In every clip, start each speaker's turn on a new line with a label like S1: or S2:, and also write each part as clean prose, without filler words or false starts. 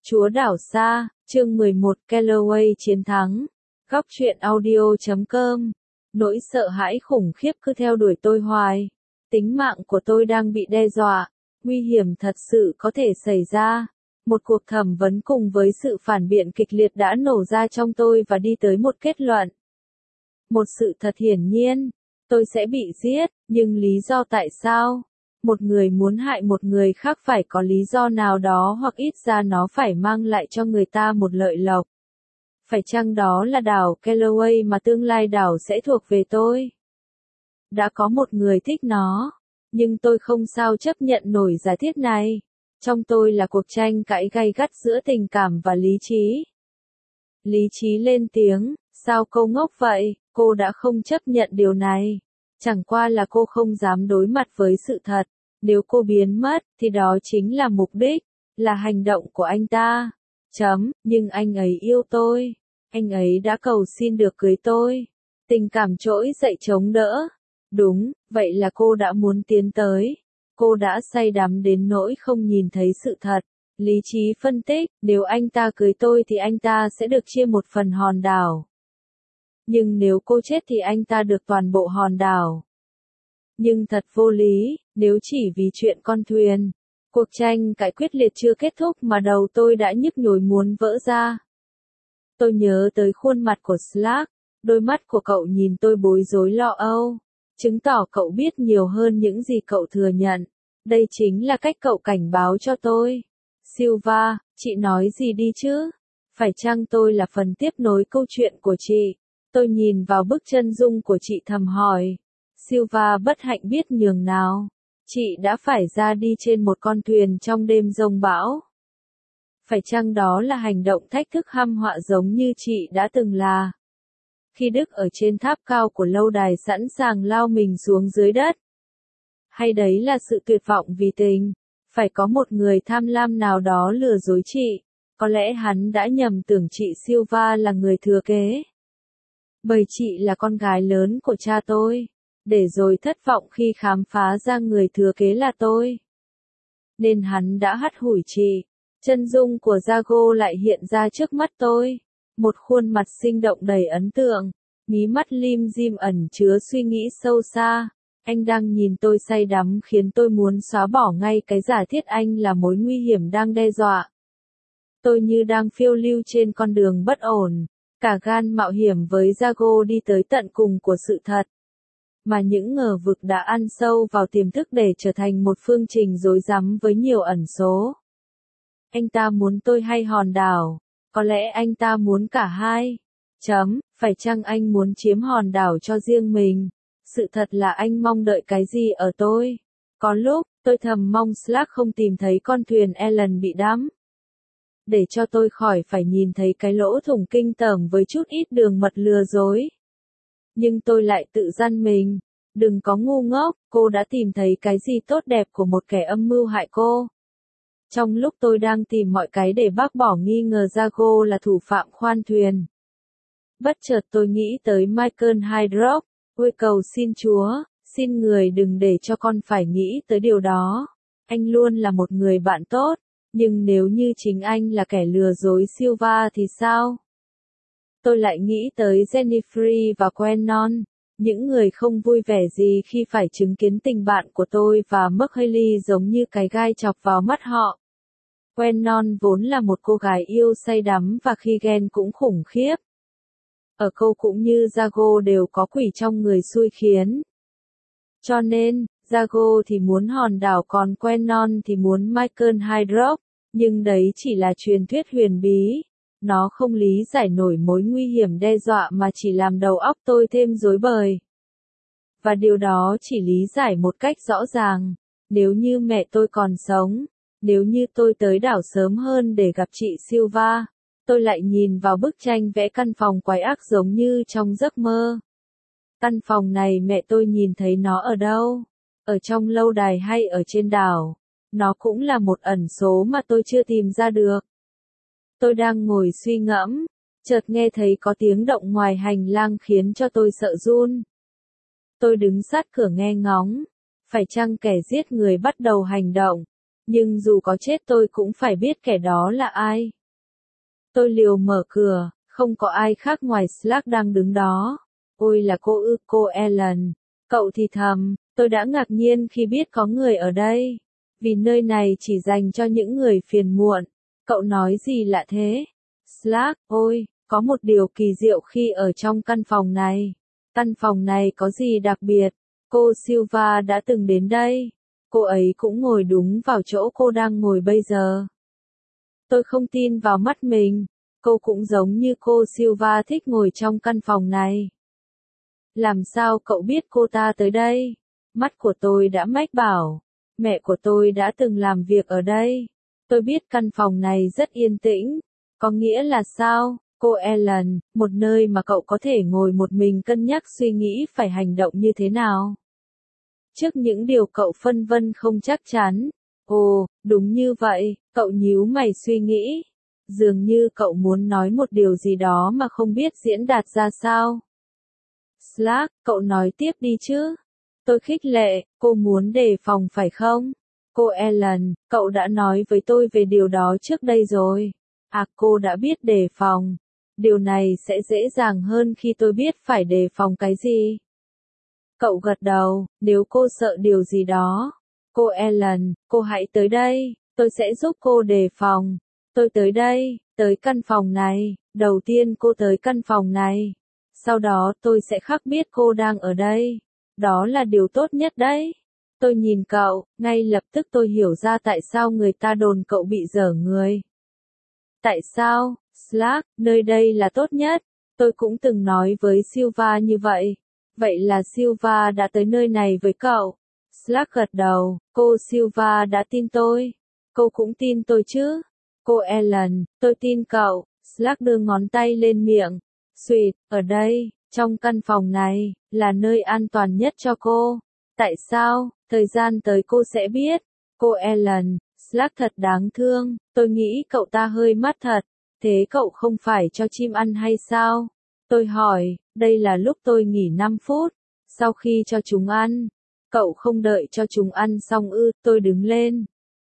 S1: Chúa đảo xa, chương 11 Calloway chiến thắng. Góc truyện audio.com. Nỗi sợ hãi khủng khiếp cứ theo đuổi tôi hoài. Tính mạng của tôi đang bị đe dọa. Nguy hiểm thật sự có thể xảy ra. Một cuộc thẩm vấn cùng với sự phản biện kịch liệt đã nổ ra trong tôi và đi tới một kết luận. Một sự thật hiển nhiên, tôi sẽ bị giết, nhưng lý do tại sao? Một người muốn hại một người khác phải có lý do nào đó hoặc ít ra nó phải mang lại cho người ta một lợi lộc. Phải chăng đó là đảo Calloway mà tương lai đảo sẽ thuộc về tôi? Đã có một người thích nó, nhưng tôi không sao chấp nhận nổi giả thiết này. Trong tôi là cuộc tranh cãi gay gắt giữa tình cảm và lý trí. Lý trí lên tiếng, sao cô ngốc vậy, cô đã không chấp nhận điều này. Chẳng qua là cô không dám đối mặt với sự thật. Nếu cô biến mất, thì đó chính là mục đích, là hành động của anh ta. Nhưng anh ấy yêu tôi. Anh ấy đã cầu xin được cưới tôi. Tình cảm trỗi dậy chống đỡ. Đúng, vậy là cô đã muốn tiến tới. Cô đã say đắm đến nỗi không nhìn thấy sự thật. Lý trí phân tích, nếu anh ta cưới tôi thì anh ta sẽ được chia một phần hòn đảo. Nhưng nếu cô chết thì anh ta được toàn bộ hòn đảo. Nhưng thật vô lý, nếu chỉ vì chuyện con thuyền. Cuộc tranh cãi quyết liệt chưa kết thúc mà đầu tôi đã nhức nhối muốn vỡ ra. Tôi nhớ tới khuôn mặt của Slack, đôi mắt của cậu nhìn tôi bối rối lo âu, chứng tỏ cậu biết nhiều hơn những gì cậu thừa nhận. Đây chính là cách cậu cảnh báo cho tôi. Silva, chị nói gì đi chứ? Phải chăng tôi là phần tiếp nối câu chuyện của chị? Tôi nhìn vào bức chân dung của chị thầm hỏi. Silva bất hạnh biết nhường nào. Chị đã phải ra đi trên một con thuyền trong đêm giông bão. Phải chăng đó là hành động thách thức hăm họa giống như chị đã từng là? Khi Đức ở trên tháp cao của lâu đài sẵn sàng lao mình xuống dưới đất. Hay đấy là sự tuyệt vọng vì tình? Phải có một người tham lam nào đó lừa dối chị. Có lẽ hắn đã nhầm tưởng chị Silva là người thừa kế. Bởi chị là con gái lớn của cha tôi. Để rồi thất vọng khi khám phá ra người thừa kế là tôi. Nên hắn đã hắt hủi chị. Chân dung của Jago lại hiện ra trước mắt tôi. Một khuôn mặt sinh động đầy ấn tượng. Mí mắt lim dim ẩn chứa suy nghĩ sâu xa. Anh đang nhìn tôi say đắm khiến tôi muốn xóa bỏ ngay cái giả thiết anh là mối nguy hiểm đang đe dọa. Tôi như đang phiêu lưu trên con đường bất ổn. Cả gan mạo hiểm với Jago đi tới tận cùng của sự thật. Mà những ngờ vực đã ăn sâu vào tiềm thức để trở thành một phương trình rối rắm với nhiều ẩn số. Anh ta muốn tôi hay hòn đảo? Có lẽ anh ta muốn cả hai. Phải chăng anh muốn chiếm hòn đảo cho riêng mình? Sự thật là anh mong đợi cái gì ở tôi? Có lúc, tôi thầm mong Slack không tìm thấy con thuyền Ellen bị đắm. Để cho tôi khỏi phải nhìn thấy cái lỗ thủng kinh tởm với chút ít đường mật lừa dối. Nhưng tôi lại tự dằn mình. Đừng có ngu ngốc, cô đã tìm thấy cái gì tốt đẹp của một kẻ âm mưu hại cô. Trong lúc tôi đang tìm mọi cái để bác bỏ nghi ngờ Jago là thủ phạm khoan thuyền. Bất chợt tôi nghĩ tới Michael Hydrock. Ôi cầu xin Chúa, xin người đừng để cho con phải nghĩ tới điều đó. Anh luôn là một người bạn tốt, nhưng nếu như chính anh là kẻ lừa dối Silva thì sao? Tôi lại nghĩ tới Jennifer và Quenon, những người không vui vẻ gì khi phải chứng kiến tình bạn của tôi và McHaley giống như cái gai chọc vào mắt họ. Quenon vốn là một cô gái yêu say đắm và khi ghen cũng khủng khiếp. Ở cô cũng như Jago đều có quỷ trong người xui khiến. Cho nên, Jago thì muốn hòn đảo còn Quenon thì muốn Michael Hydrock, nhưng đấy chỉ là truyền thuyết huyền bí. Nó không lý giải nổi mối nguy hiểm đe dọa mà chỉ làm đầu óc tôi thêm rối bời. Và điều đó chỉ lý giải một cách rõ ràng. Nếu như mẹ tôi còn sống, nếu như tôi tới đảo sớm hơn để gặp chị Silva, tôi lại nhìn vào bức tranh vẽ căn phòng quái ác giống như trong giấc mơ. Căn phòng này mẹ tôi nhìn thấy nó ở đâu? Ở trong lâu đài hay ở trên đảo? Nó cũng là một ẩn số mà tôi chưa tìm ra được. Tôi đang ngồi suy ngẫm, chợt nghe thấy có tiếng động ngoài hành lang khiến cho tôi sợ run. Tôi đứng sát cửa nghe ngóng. Phải chăng kẻ giết người bắt đầu hành động? Nhưng dù có chết tôi cũng phải biết kẻ đó là ai. Tôi liều mở cửa, không có ai khác ngoài Slack đang đứng đó. Ôi là cô ư, cô Ellen. Cậu thì thầm, tôi đã ngạc nhiên khi biết có người ở đây. Vì nơi này chỉ dành cho những người phiền muộn. Cậu nói gì lạ thế? Slack, ôi, có một điều kỳ diệu khi ở trong căn phòng này. Căn phòng này có gì đặc biệt? Cô Silva đã từng đến đây. Cô ấy cũng ngồi đúng vào chỗ cô đang ngồi bây giờ. Tôi không tin vào mắt mình. Cô cũng giống như cô Silva thích ngồi trong căn phòng này. Làm sao cậu biết cô ta tới đây? Mắt của tôi đã mách bảo. Mẹ của tôi đã từng làm việc ở đây. Tôi biết căn phòng này rất yên tĩnh. Có nghĩa là sao, cô Ellen, một nơi mà cậu có thể ngồi một mình cân nhắc suy nghĩ phải hành động như thế nào? Trước những điều cậu phân vân không chắc chắn. Ồ, đúng như vậy, cậu nhíu mày suy nghĩ. Dường như cậu muốn nói một điều gì đó mà không biết diễn đạt ra sao. Slack, cậu nói tiếp đi chứ. Tôi khích lệ, cô muốn đề phòng phải không? Cô Ellen, cậu đã nói với tôi về điều đó trước đây rồi. À, cô đã biết đề phòng. Điều này sẽ dễ dàng hơn khi tôi biết phải đề phòng cái gì. Cậu gật đầu, nếu cô sợ điều gì đó. Cô Ellen, cô hãy tới đây, tôi sẽ giúp cô đề phòng. Tôi tới đây, tới căn phòng này, đầu tiên cô tới căn phòng này. Sau đó tôi sẽ khắc biết cô đang ở đây. Đó là điều tốt nhất đấy. Tôi nhìn cậu, ngay lập tức tôi hiểu ra tại sao người ta đồn cậu bị dở người. Tại sao, Slack, nơi đây là tốt nhất. Tôi cũng từng nói với Silva như vậy. Vậy là Silva đã tới nơi này với cậu. Slack gật đầu, cô Silva đã tin tôi. Cô cũng tin tôi chứ. Cô Ellen, tôi tin cậu. Slack đưa ngón tay lên miệng. Sweet, ở đây, trong căn phòng này, là nơi an toàn nhất cho cô. Tại sao? Thời gian tới cô sẽ biết. Cô Ellen, Slack thật đáng thương, tôi nghĩ cậu ta hơi mắt thật. Thế cậu không phải cho chim ăn hay sao? Tôi hỏi, đây là lúc tôi nghỉ 5 phút. Sau khi cho chúng ăn, cậu không đợi cho chúng ăn xong ư, tôi đứng lên.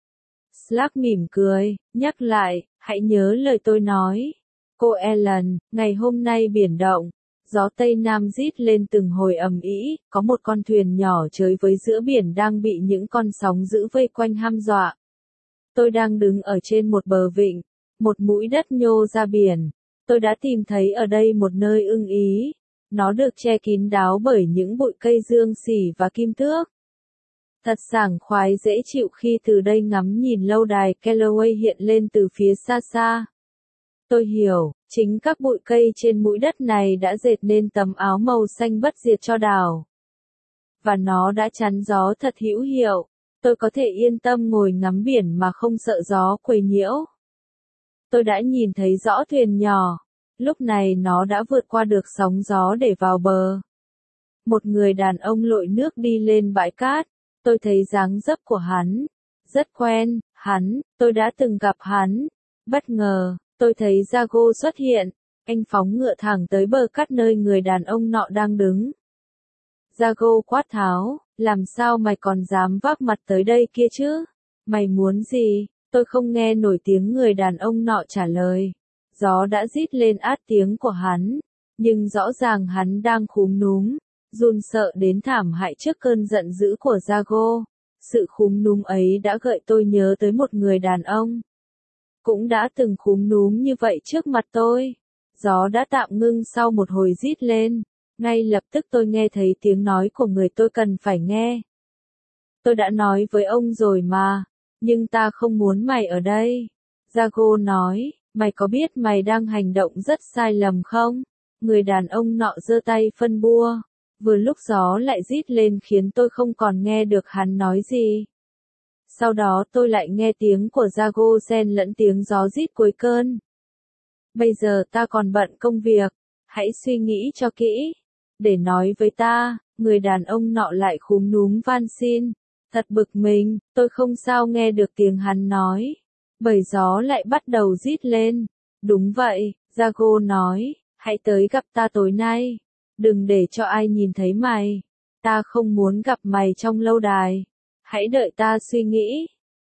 S1: Slack mỉm cười, nhắc lại, hãy nhớ lời tôi nói. Cô Ellen, ngày hôm nay biển động, gió Tây Nam rít lên từng hồi ầm ĩ, có một con thuyền nhỏ chơi với giữa biển đang bị những con sóng dữ vây quanh hăm dọa. Tôi đang đứng ở trên một bờ vịnh, một mũi đất nhô ra biển. Tôi đã tìm thấy ở đây một nơi ưng ý. Nó được che kín đáo bởi những bụi cây dương xỉ và kim tước. Thật sảng khoái dễ chịu khi từ đây ngắm nhìn lâu đài Callaway hiện lên từ phía xa xa. Tôi hiểu, chính các bụi cây trên mũi đất này đã dệt nên tấm áo màu xanh bất diệt cho đảo. Và nó đã chắn gió thật hữu hiệu. Tôi có thể yên tâm ngồi ngắm biển mà không sợ gió quấy nhiễu. Tôi đã nhìn thấy rõ thuyền nhỏ. Lúc này nó đã vượt qua được sóng gió để vào bờ. Một người đàn ông lội nước đi lên bãi cát. Tôi thấy dáng dấp của hắn. Rất quen, tôi đã từng gặp hắn. Bất ngờ, tôi thấy Jago xuất hiện. Anh phóng ngựa thẳng tới bờ cát nơi người đàn ông nọ đang đứng. Jago quát tháo, làm sao mày còn dám vác mặt tới đây kia chứ? Mày muốn gì? Tôi không nghe nổi tiếng người đàn ông nọ trả lời. Gió đã rít lên át tiếng của hắn, nhưng rõ ràng hắn đang khúm núm, run sợ đến thảm hại trước cơn giận dữ của Jago. Sự khúm núm ấy đã gợi tôi nhớ tới một người đàn ông. Cũng đã từng khúm núm như vậy trước mặt tôi. Gió đã tạm ngưng sau một hồi rít lên. Ngay lập tức tôi nghe thấy tiếng nói của người tôi cần phải nghe. Tôi đã nói với ông rồi mà, nhưng ta không muốn mày ở đây. Jago nói, mày có biết mày đang hành động rất sai lầm không? Người đàn ông nọ giơ tay phân bua. Vừa lúc gió lại rít lên khiến tôi không còn nghe được hắn nói gì. Sau đó tôi lại nghe tiếng của Jago xen lẫn tiếng gió rít cuối cơn. Bây giờ ta còn bận công việc, hãy suy nghĩ cho kỹ. Để nói với ta, người đàn ông nọ lại khúm núm van xin. Thật bực mình, tôi không sao nghe được tiếng hắn nói. Bởi gió lại bắt đầu rít lên. Đúng vậy, Jago nói, hãy tới gặp ta tối nay. Đừng để cho ai nhìn thấy mày. Ta không muốn gặp mày trong lâu đài. Hãy đợi ta suy nghĩ.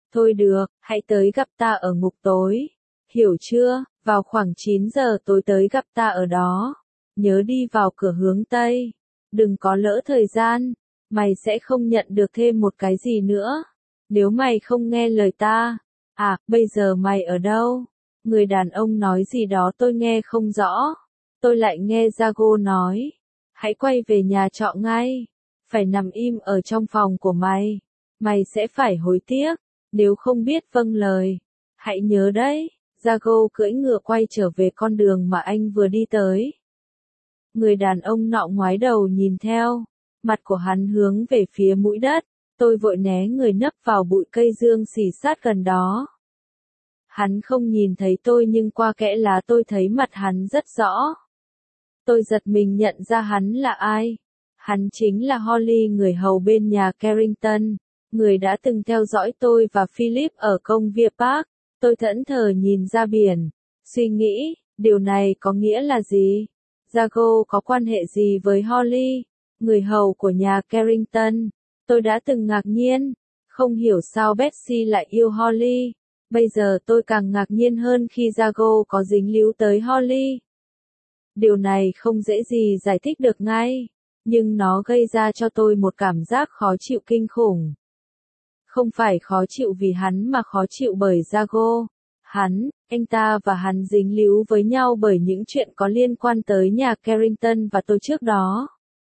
S1: Thôi được, hãy tới gặp ta ở ngục tối. Hiểu chưa, vào khoảng 9 giờ tối tới gặp ta ở đó. Nhớ đi vào cửa hướng Tây. Đừng có lỡ thời gian, mày sẽ không nhận được thêm một cái gì nữa. Nếu mày không nghe lời ta. À, bây giờ mày ở đâu? Người đàn ông nói gì đó tôi nghe không rõ. Tôi lại nghe Jago nói. Hãy quay về nhà trọ ngay. Phải nằm im ở trong phòng của mày. Mày sẽ phải hối tiếc. Nếu không biết vâng lời. Hãy nhớ đấy. Jago cưỡi ngựa quay trở về con đường mà anh vừa đi tới. Người đàn ông nọ ngoái đầu nhìn theo. Mặt của hắn hướng về phía mũi đất. Tôi vội né người nấp vào bụi cây dương xì sát gần đó. Hắn không nhìn thấy tôi nhưng qua kẽ lá tôi thấy mặt hắn rất rõ. Tôi giật mình nhận ra hắn là ai. Hắn chính là Holly, người hầu bên nhà Carrington, người đã từng theo dõi tôi và Philip ở công viên Park. Tôi thẫn thờ nhìn ra biển, suy nghĩ, điều này có nghĩa là gì? Jago có quan hệ gì với Holly, người hầu của nhà Carrington? Tôi đã từng ngạc nhiên, không hiểu sao Betsy lại yêu Holly. Bây giờ tôi càng ngạc nhiên hơn khi Jago có dính líu tới Holly. Điều này không dễ gì giải thích được ngay, nhưng nó gây ra cho tôi một cảm giác khó chịu kinh khủng. Không phải khó chịu vì hắn mà khó chịu bởi Jago. Anh ta và hắn dính líu với nhau bởi những chuyện có liên quan tới nhà Carrington và tôi trước đó.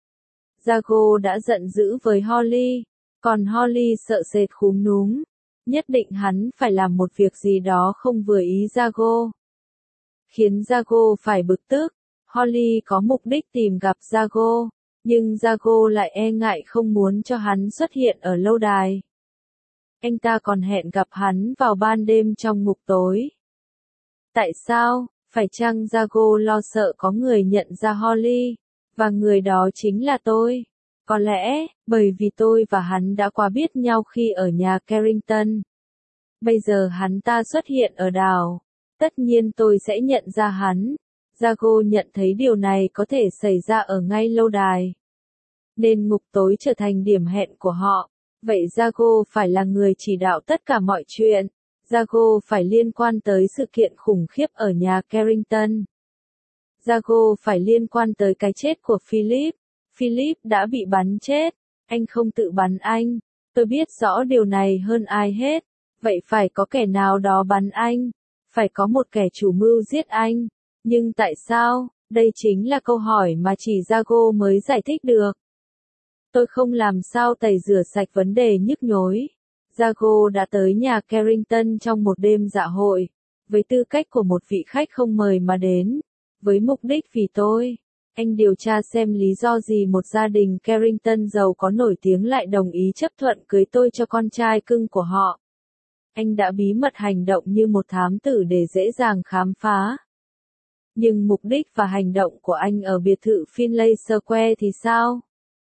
S1: Jago đã giận dữ với Holly, còn Holly sợ sệt khúm núm. Nhất định hắn phải làm một việc gì đó không vừa ý Jago, khiến Jago phải bực tức. Holly có mục đích tìm gặp Jago, nhưng Jago lại e ngại không muốn cho hắn xuất hiện ở lâu đài. Anh ta còn hẹn gặp hắn vào ban đêm trong ngục tối. Tại sao? Phải chăng Jago lo sợ có người nhận ra Holly, và người đó chính là tôi? Có lẽ, bởi vì tôi và hắn đã quá biết nhau khi ở nhà Carrington. Bây giờ hắn ta xuất hiện ở đảo. Tất nhiên tôi sẽ nhận ra hắn. Jago nhận thấy điều này có thể xảy ra ở ngay lâu đài, nên ngục tối trở thành điểm hẹn của họ. Vậy Jago phải là người chỉ đạo tất cả mọi chuyện. Jago phải liên quan tới sự kiện khủng khiếp ở nhà Carrington. Jago phải liên quan tới cái chết của Philip. Philip đã bị bắn chết. Anh không tự bắn anh. Tôi biết rõ điều này hơn ai hết. Vậy phải có kẻ nào đó bắn anh. Phải có một kẻ chủ mưu giết anh. Nhưng tại sao? Đây chính là câu hỏi mà chỉ Jago mới giải thích được. Tôi không làm sao tẩy rửa sạch vấn đề nhức nhối. Jago đã tới nhà Carrington trong một đêm dạ hội, với tư cách của một vị khách không mời mà đến, với mục đích vì tôi. Anh điều tra xem lý do gì một gia đình Carrington giàu có nổi tiếng lại đồng ý chấp thuận cưới tôi cho con trai cưng của họ. Anh đã bí mật hành động như một thám tử để dễ dàng khám phá. Nhưng mục đích và hành động của anh ở biệt thự Finlay Square thì sao?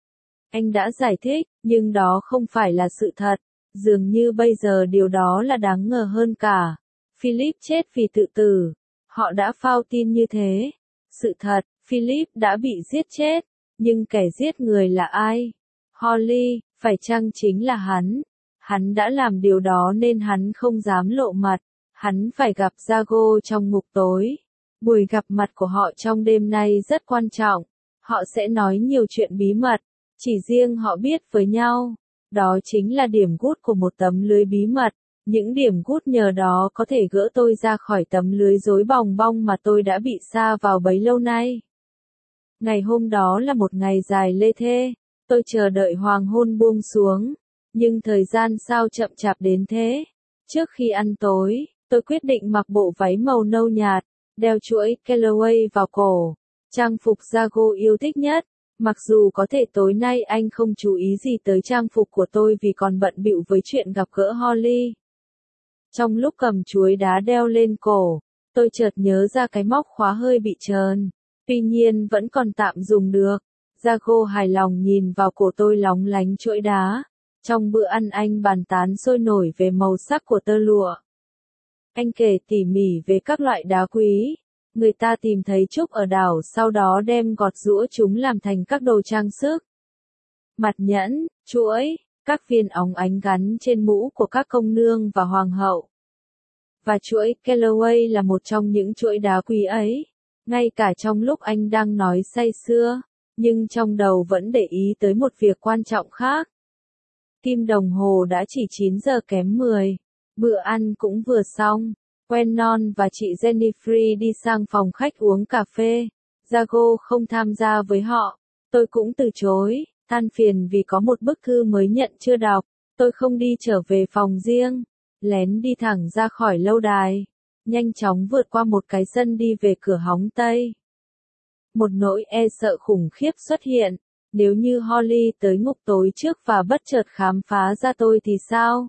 S1: Anh đã giải thích, nhưng đó không phải là sự thật. Dường như bây giờ điều đó là đáng ngờ hơn cả. Philip chết vì tự tử. Họ đã phao tin như thế. Sự thật, Philip đã bị giết chết. Nhưng kẻ giết người là ai? Holly, phải chăng chính là hắn? Hắn đã làm điều đó nên hắn không dám lộ mặt. Hắn phải gặp Jago trong ngục tối. Buổi gặp mặt của họ trong đêm nay rất quan trọng. Họ sẽ nói nhiều chuyện bí mật. Chỉ riêng họ biết với nhau. Đó chính là điểm gút của một tấm lưới bí mật. Những điểm gút nhờ đó có thể gỡ tôi ra khỏi tấm lưới rối bòng bong mà tôi đã bị sa vào bấy lâu nay. Ngày hôm đó là một ngày dài lê thê. Tôi chờ đợi hoàng hôn buông xuống. Nhưng thời gian sao chậm chạp đến thế? Trước khi ăn tối, tôi quyết định mặc bộ váy màu nâu nhạt, đeo chuỗi Callaway vào cổ. Trang phục Jago yêu thích nhất. Mặc dù có thể tối nay anh không chú ý gì tới trang phục của tôi vì còn bận bịu với chuyện gặp gỡ Holly. Trong lúc cầm chuối đá đeo lên cổ, tôi chợt nhớ ra cái móc khóa hơi bị trơn. Tuy nhiên vẫn còn tạm dùng được. Jago hài lòng nhìn vào cổ tôi lóng lánh chuỗi đá. Trong bữa ăn anh bàn tán sôi nổi về màu sắc của tơ lụa. Anh kể tỉ mỉ về các loại đá quý. Người ta tìm thấy trúc ở đảo sau đó đem gọt giũa chúng làm thành các đồ trang sức. Mặt nhẫn, chuỗi, các viên óng ánh gắn trên mũ của các công nương và hoàng hậu. Và chuỗi Callaway là một trong những chuỗi đá quý ấy, ngay cả trong lúc anh đang nói say sưa, nhưng trong đầu vẫn để ý tới một việc quan trọng khác. Kim đồng hồ đã chỉ 9 giờ kém 10, bữa ăn cũng vừa xong, Quentin và chị Jennifer đi sang phòng khách uống cà phê, Jago không tham gia với họ, tôi cũng từ chối, than phiền vì có một bức thư mới nhận chưa đọc, tôi không đi trở về phòng riêng, lén đi thẳng ra khỏi lâu đài, nhanh chóng vượt qua một cái sân đi về cửa hóng Tây. Một nỗi e sợ khủng khiếp xuất hiện, nếu như Holly tới ngục tối trước và bất chợt khám phá ra tôi thì sao?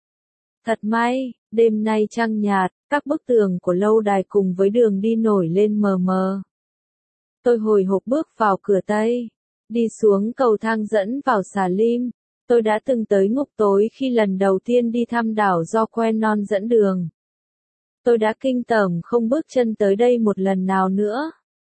S1: Thật may, đêm nay trăng nhạt, các bức tường của lâu đài cùng với đường đi nổi lên mờ mờ. Tôi hồi hộp bước vào cửa Tây, đi xuống cầu thang dẫn vào xà lim. Tôi đã từng tới ngục tối khi lần đầu tiên đi thăm đảo do Quentin dẫn đường. Tôi đã kinh tởm không bước chân tới đây một lần nào nữa.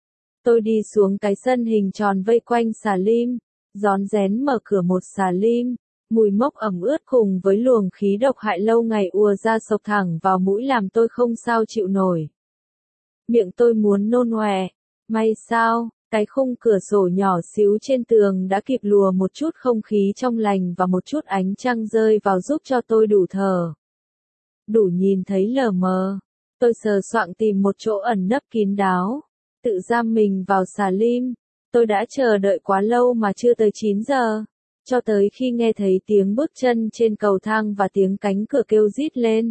S1: Tôi đi xuống cái sân hình tròn vây quanh xà lim, rón rén mở cửa một xà lim, mùi mốc ẩm ướt cùng với luồng khí độc hại lâu ngày ùa ra sộc thẳng vào mũi làm tôi không sao chịu nổi. Miệng tôi muốn nôn ọe, may sao, cái khung cửa sổ nhỏ xíu trên tường đã kịp lùa một chút không khí trong lành và một chút ánh trăng rơi vào giúp cho tôi đủ thở. Đủ nhìn thấy lờ mờ, tôi sờ soạng tìm một chỗ ẩn nấp kín đáo, tự giam mình vào xà lim. Tôi đã chờ đợi quá lâu mà chưa tới 9 giờ, cho tới khi nghe thấy tiếng bước chân trên cầu thang và tiếng cánh cửa kêu rít lên.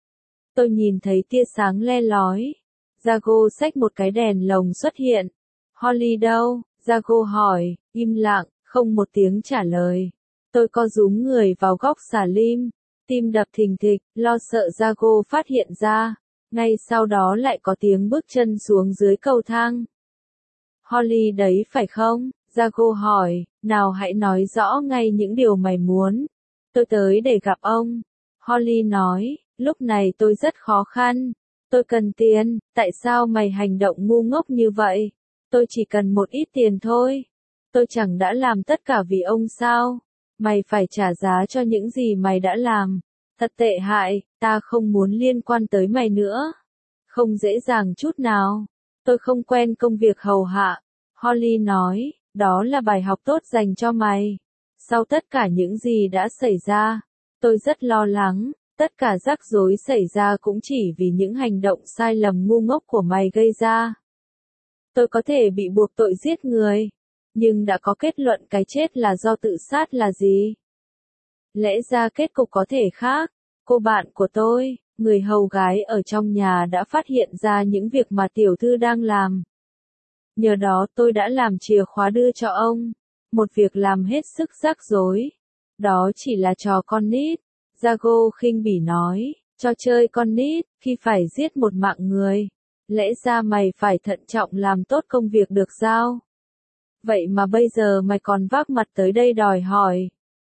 S1: Tôi nhìn thấy tia sáng le lói. Jago xách một cái đèn lồng xuất hiện. Holly đâu? Jago hỏi, im lặng, không một tiếng trả lời. Tôi co rúm người vào góc xà lim, tim đập thình thịch, lo sợ Jago phát hiện ra. Ngay sau đó lại có tiếng bước chân xuống dưới cầu thang. Holly đấy phải không? Jago hỏi, nào hãy nói rõ ngay những điều mày muốn. Tôi tới để gặp ông. Holly nói, lúc này tôi rất khó khăn. Tôi cần tiền, tại sao mày hành động ngu ngốc như vậy? Tôi chỉ cần một ít tiền thôi. Tôi chẳng đã làm tất cả vì ông sao? Mày phải trả giá cho những gì mày đã làm. Thật tệ hại, ta không muốn liên quan tới mày nữa. Không dễ dàng chút nào. Tôi không quen công việc hầu hạ. Holly nói, đó là bài học tốt dành cho mày. Sau tất cả những gì đã xảy ra, tôi rất lo lắng. Tất cả rắc rối xảy ra cũng chỉ vì những hành động sai lầm ngu ngốc của mày gây ra. Tôi có thể bị buộc tội giết người, nhưng đã có kết luận cái chết là do tự sát là gì? Lẽ ra kết cục có thể khác. Cô bạn của tôi, người hầu gái ở trong nhà đã phát hiện ra những việc mà tiểu thư đang làm. Nhờ đó tôi đã làm chìa khóa đưa cho ông. Một việc làm hết sức rắc rối. Đó chỉ là trò con nít. Jago khinh bỉ nói, cho chơi con nít, khi phải giết một mạng người. Lẽ ra mày phải thận trọng làm tốt công việc được giao. Vậy mà bây giờ mày còn vác mặt tới đây đòi hỏi.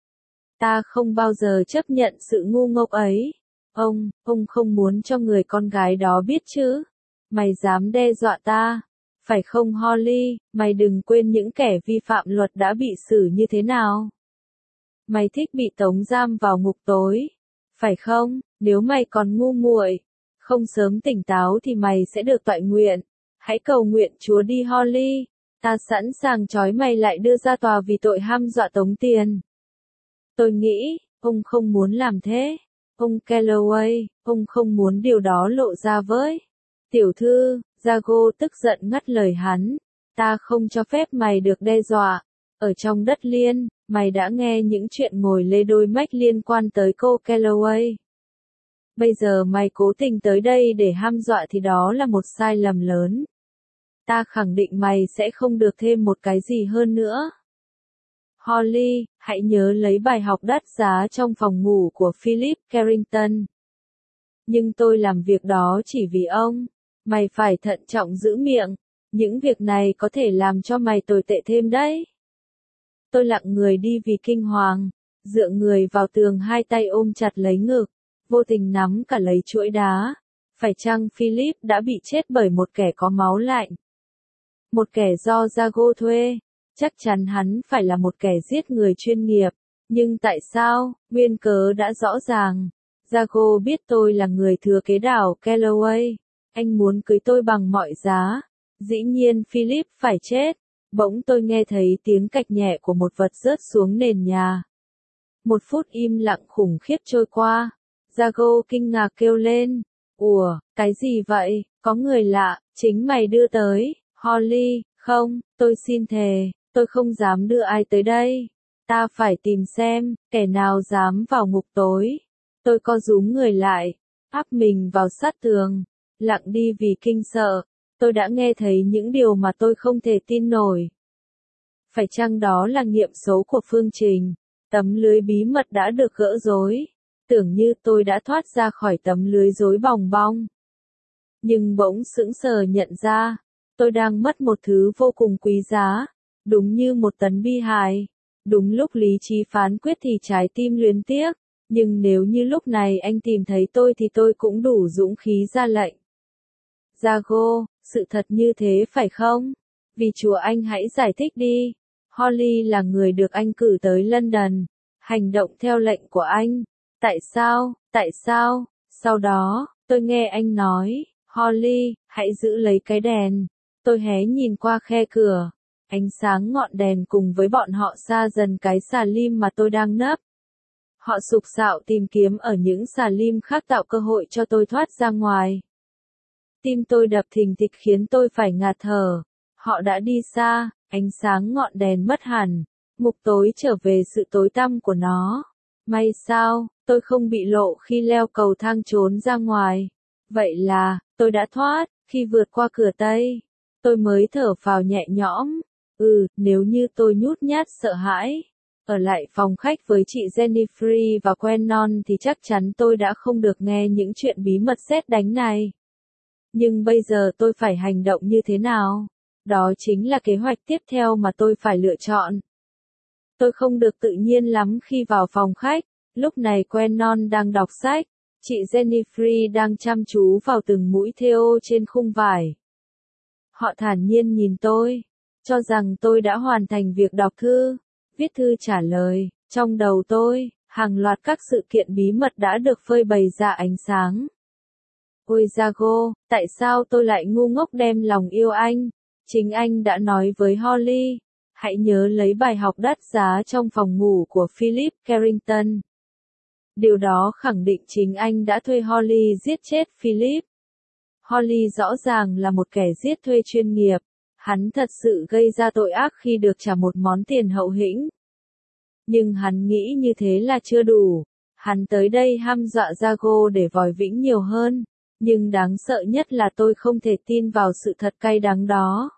S1: Ta không bao giờ chấp nhận sự ngu ngốc ấy. Ông không muốn cho người con gái đó biết chứ. Mày dám đe dọa ta. Phải không Holly, mày đừng quên những kẻ vi phạm luật đã bị xử như thế nào. Mày thích bị tống giam vào ngục tối. Phải không, nếu mày còn ngu muội, không sớm tỉnh táo thì mày sẽ được toại nguyện. Hãy cầu nguyện Chúa đi Holly. Ta sẵn sàng trói mày lại đưa ra tòa vì tội hăm dọa tống tiền. Tôi nghĩ, ông không muốn làm thế. Ông Callaway, ông không muốn điều đó lộ ra với. Tiểu thư, Jago tức giận ngắt lời hắn. Ta không cho phép mày được đe dọa. Ở trong đất liên, mày đã nghe những chuyện ngồi lê đôi mách liên quan tới cô Callaway. Bây giờ mày cố tình tới đây để hăm dọa thì đó là một sai lầm lớn. Ta khẳng định mày sẽ không được thêm một cái gì hơn nữa. Holly, hãy nhớ lấy bài học đắt giá trong phòng ngủ của Philip Carrington. Nhưng tôi làm việc đó chỉ vì ông. Mày phải thận trọng giữ miệng. Những việc này có thể làm cho mày tồi tệ thêm đấy. Tôi lặng người đi vì kinh hoàng. Dựa người vào tường hai tay ôm chặt lấy ngực. Vô tình nắm cả lấy chuỗi đá. Phải chăng Philip đã bị chết bởi một kẻ có máu lạnh? Một kẻ do Jago thuê. Chắc chắn hắn phải là một kẻ giết người chuyên nghiệp. Nhưng tại sao, nguyên cớ đã rõ ràng. Jago biết tôi là người thừa kế đảo Calloway. Anh muốn cưới tôi bằng mọi giá. Dĩ nhiên Philip phải chết. Bỗng tôi nghe thấy tiếng cạch nhẹ của một vật rớt xuống nền nhà. Một phút im lặng khủng khiếp trôi qua. Jago kinh ngạc kêu lên. Ủa, cái gì vậy? Có người lạ, chính mày đưa tới. Holly, không, tôi xin thề, tôi không dám đưa ai tới đây. Ta phải tìm xem, kẻ nào dám vào ngục tối. Tôi co rúm người lại, áp mình vào sát tường, lặng đi vì kinh sợ. Tôi đã nghe thấy những điều mà tôi không thể tin nổi. Phải chăng đó là nghiệm số của phương trình? Tấm lưới bí mật đã được gỡ rối. Tưởng như tôi đã thoát ra khỏi tấm lưới rối bòng bong. Nhưng bỗng sững sờ nhận ra, tôi đang mất một thứ vô cùng quý giá, đúng như một tấn bi hài. Đúng lúc lý trí phán quyết thì trái tim luyến tiếc, nhưng nếu như lúc này anh tìm thấy tôi thì tôi cũng đủ dũng khí ra lệnh. Jago, sự thật như thế phải không? Vì Chúa anh hãy giải thích đi. Holly là người được anh cử tới London, hành động theo lệnh của anh. Tại sao, tại sao? Sau đó, tôi nghe anh nói, Holly, hãy giữ lấy cái đèn. Tôi hé nhìn qua khe cửa. Ánh sáng ngọn đèn cùng với bọn họ xa dần cái xà lim mà tôi đang nấp. Họ sục sạo tìm kiếm ở những xà lim khác tạo cơ hội cho tôi thoát ra ngoài. Tim tôi đập thình thịch khiến tôi phải ngạt thở. Họ đã đi xa, ánh sáng ngọn đèn mất hẳn. Ngục tối trở về sự tối tăm của nó. May sao, tôi không bị lộ khi leo cầu thang trốn ra ngoài. Vậy là, tôi đã thoát, khi vượt qua cửa Tây. Tôi mới thở phào nhẹ nhõm. Nếu như tôi nhút nhát sợ hãi, ở lại phòng khách với chị Jennifer và Quenon thì chắc chắn tôi đã không được nghe những chuyện bí mật sét đánh này. Nhưng bây giờ tôi phải hành động như thế nào? Đó chính là kế hoạch tiếp theo mà tôi phải lựa chọn. Tôi không được tự nhiên lắm khi vào phòng khách, lúc này Quenon đang đọc sách, chị Jennifer đang chăm chú vào từng mũi thêu trên khung vải. Họ thản nhiên nhìn tôi, cho rằng tôi đã hoàn thành việc đọc thư, viết thư trả lời. Trong đầu tôi, hàng loạt các sự kiện bí mật đã được phơi bày ra ánh sáng. Ôi Jago, tại sao tôi lại ngu ngốc đem lòng yêu anh? Chính anh đã nói với Holly, hãy nhớ lấy bài học đắt giá trong phòng ngủ của Philip Carrington. Điều đó khẳng định chính anh đã thuê Holly giết chết Philip. Holly rõ ràng là một kẻ giết thuê chuyên nghiệp. Hắn thật sự gây ra tội ác khi được trả một món tiền hậu hĩnh. Nhưng hắn nghĩ như thế là chưa đủ. Hắn tới đây hăm dọa Jago để vòi vĩnh nhiều hơn. Nhưng đáng sợ nhất là tôi không thể tin vào sự thật cay đắng đó.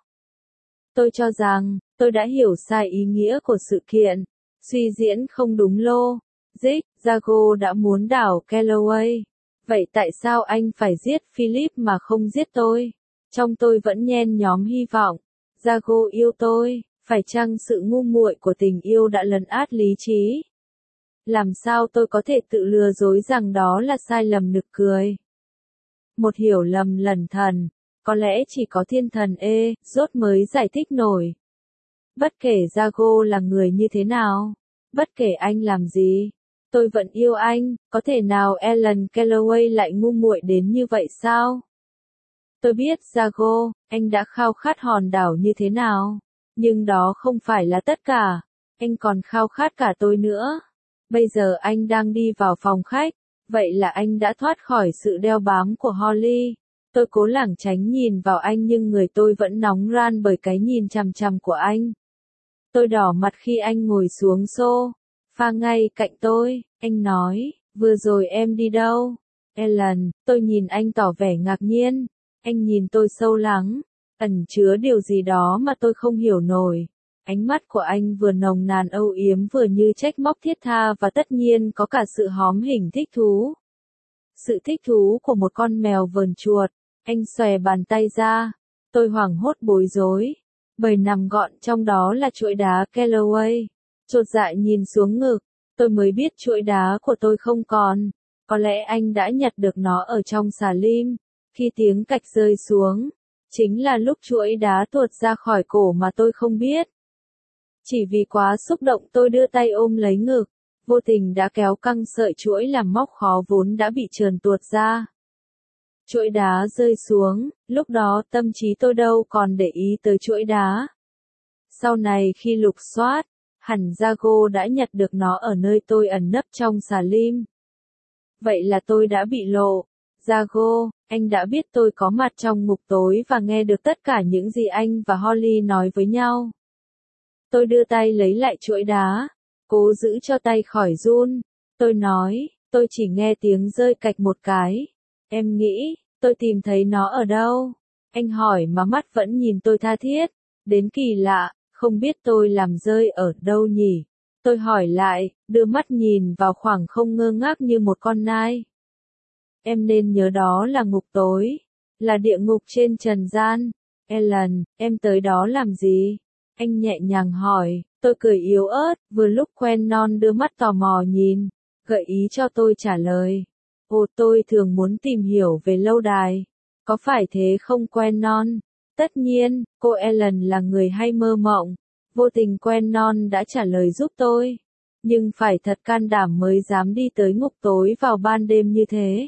S1: Tôi cho rằng, tôi đã hiểu sai ý nghĩa của sự kiện. Suy diễn không đúng logic, Jago đã muốn đảo Calloway. Vậy tại sao anh phải giết Philip mà không giết tôi? Trong tôi vẫn nhen nhóm hy vọng. Jago yêu tôi, phải chăng sự ngu muội của tình yêu đã lấn át lý trí? Làm sao tôi có thể tự lừa dối rằng đó là sai lầm nực cười? Một hiểu lầm lẩn thần, có lẽ chỉ có thiên thần rốt mới giải thích nổi. Bất kể Jago là người như thế nào, bất kể anh làm gì, tôi vẫn yêu anh. Có thể nào Ellen Calloway lại ngu muội đến như vậy sao? Tôi biết Jago, anh đã khao khát hòn đảo như thế nào. Nhưng đó không phải là tất cả. Anh còn khao khát cả tôi nữa. Bây giờ anh đang đi vào phòng khách. Vậy là anh đã thoát khỏi sự đeo bám của Holly. Tôi cố lảng tránh nhìn vào anh nhưng người tôi vẫn nóng ran bởi cái nhìn chằm chằm của anh. Tôi đỏ mặt khi anh ngồi xuống sofa ngay cạnh tôi. Anh nói, vừa rồi em đi đâu? Ellen, tôi nhìn anh tỏ vẻ ngạc nhiên. Anh nhìn tôi sâu lắng, ẩn chứa điều gì đó mà tôi không hiểu nổi. Ánh mắt của anh vừa nồng nàn âu yếm vừa như trách móc thiết tha và tất nhiên có cả sự hóm hỉnh thích thú. Sự thích thú của một con mèo vờn chuột. Anh xòe bàn tay ra. Tôi hoảng hốt bối rối. Bởi nằm gọn trong đó là chuỗi đá Calloway. Chột dạ nhìn xuống ngực. Tôi mới biết chuỗi đá của tôi không còn. Có lẽ anh đã nhặt được nó ở trong xà lim. Khi tiếng cạch rơi xuống, chính là lúc chuỗi đá tuột ra khỏi cổ mà tôi không biết. Chỉ vì quá xúc động tôi đưa tay ôm lấy ngực. vô tình đã kéo căng sợi chuỗi làm móc khó vốn đã bị trườn tuột ra. Chuỗi đá rơi xuống, lúc đó tâm trí tôi đâu còn để ý tới chuỗi đá. Sau này khi lục soát, hẳn Jago đã nhặt được nó ở nơi tôi ẩn nấp trong xà lim. Vậy là tôi đã bị lộ. Jago, anh đã biết tôi có mặt trong ngục tối và nghe được tất cả những gì anh và Holly nói với nhau. Tôi đưa tay lấy lại chuỗi đá, cố giữ cho tay khỏi run. Tôi nói, tôi chỉ nghe tiếng rơi cạch một cái. Em nghĩ, tôi tìm thấy nó ở đâu? Anh hỏi mà mắt vẫn nhìn tôi tha thiết. Đến kỳ lạ, không biết tôi làm rơi ở đâu nhỉ? Tôi hỏi lại, đưa mắt nhìn vào khoảng không ngơ ngác như một con nai. Em nên nhớ đó là ngục tối, là địa ngục trên trần gian. Ellen, em tới đó làm gì? Anh nhẹ nhàng hỏi, tôi cười yếu ớt, vừa lúc Quentin đưa mắt tò mò nhìn, gợi ý cho tôi trả lời. Ồ, tôi thường muốn tìm hiểu về lâu đài. Có phải thế không Quentin? Tất nhiên, cô Ellen là người hay mơ mộng. Vô tình Quentin đã trả lời giúp tôi. Nhưng phải thật can đảm mới dám đi tới ngục tối vào ban đêm như thế.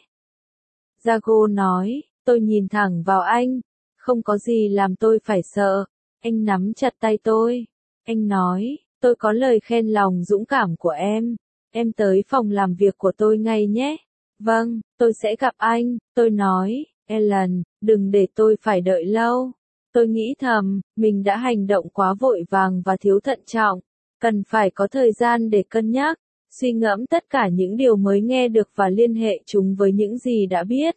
S1: Jago nói, tôi nhìn thẳng vào anh. Không có gì làm tôi phải sợ. Anh nắm chặt tay tôi. Anh nói, tôi có lời khen lòng dũng cảm của em. Em tới phòng làm việc của tôi ngay nhé. Vâng, tôi sẽ gặp anh. Tôi nói, Ellen, đừng để tôi phải đợi lâu. Tôi nghĩ thầm, mình đã hành động quá vội vàng và thiếu thận trọng. Cần phải có thời gian để cân nhắc, suy ngẫm tất cả những điều mới nghe được và liên hệ chúng với những gì đã biết.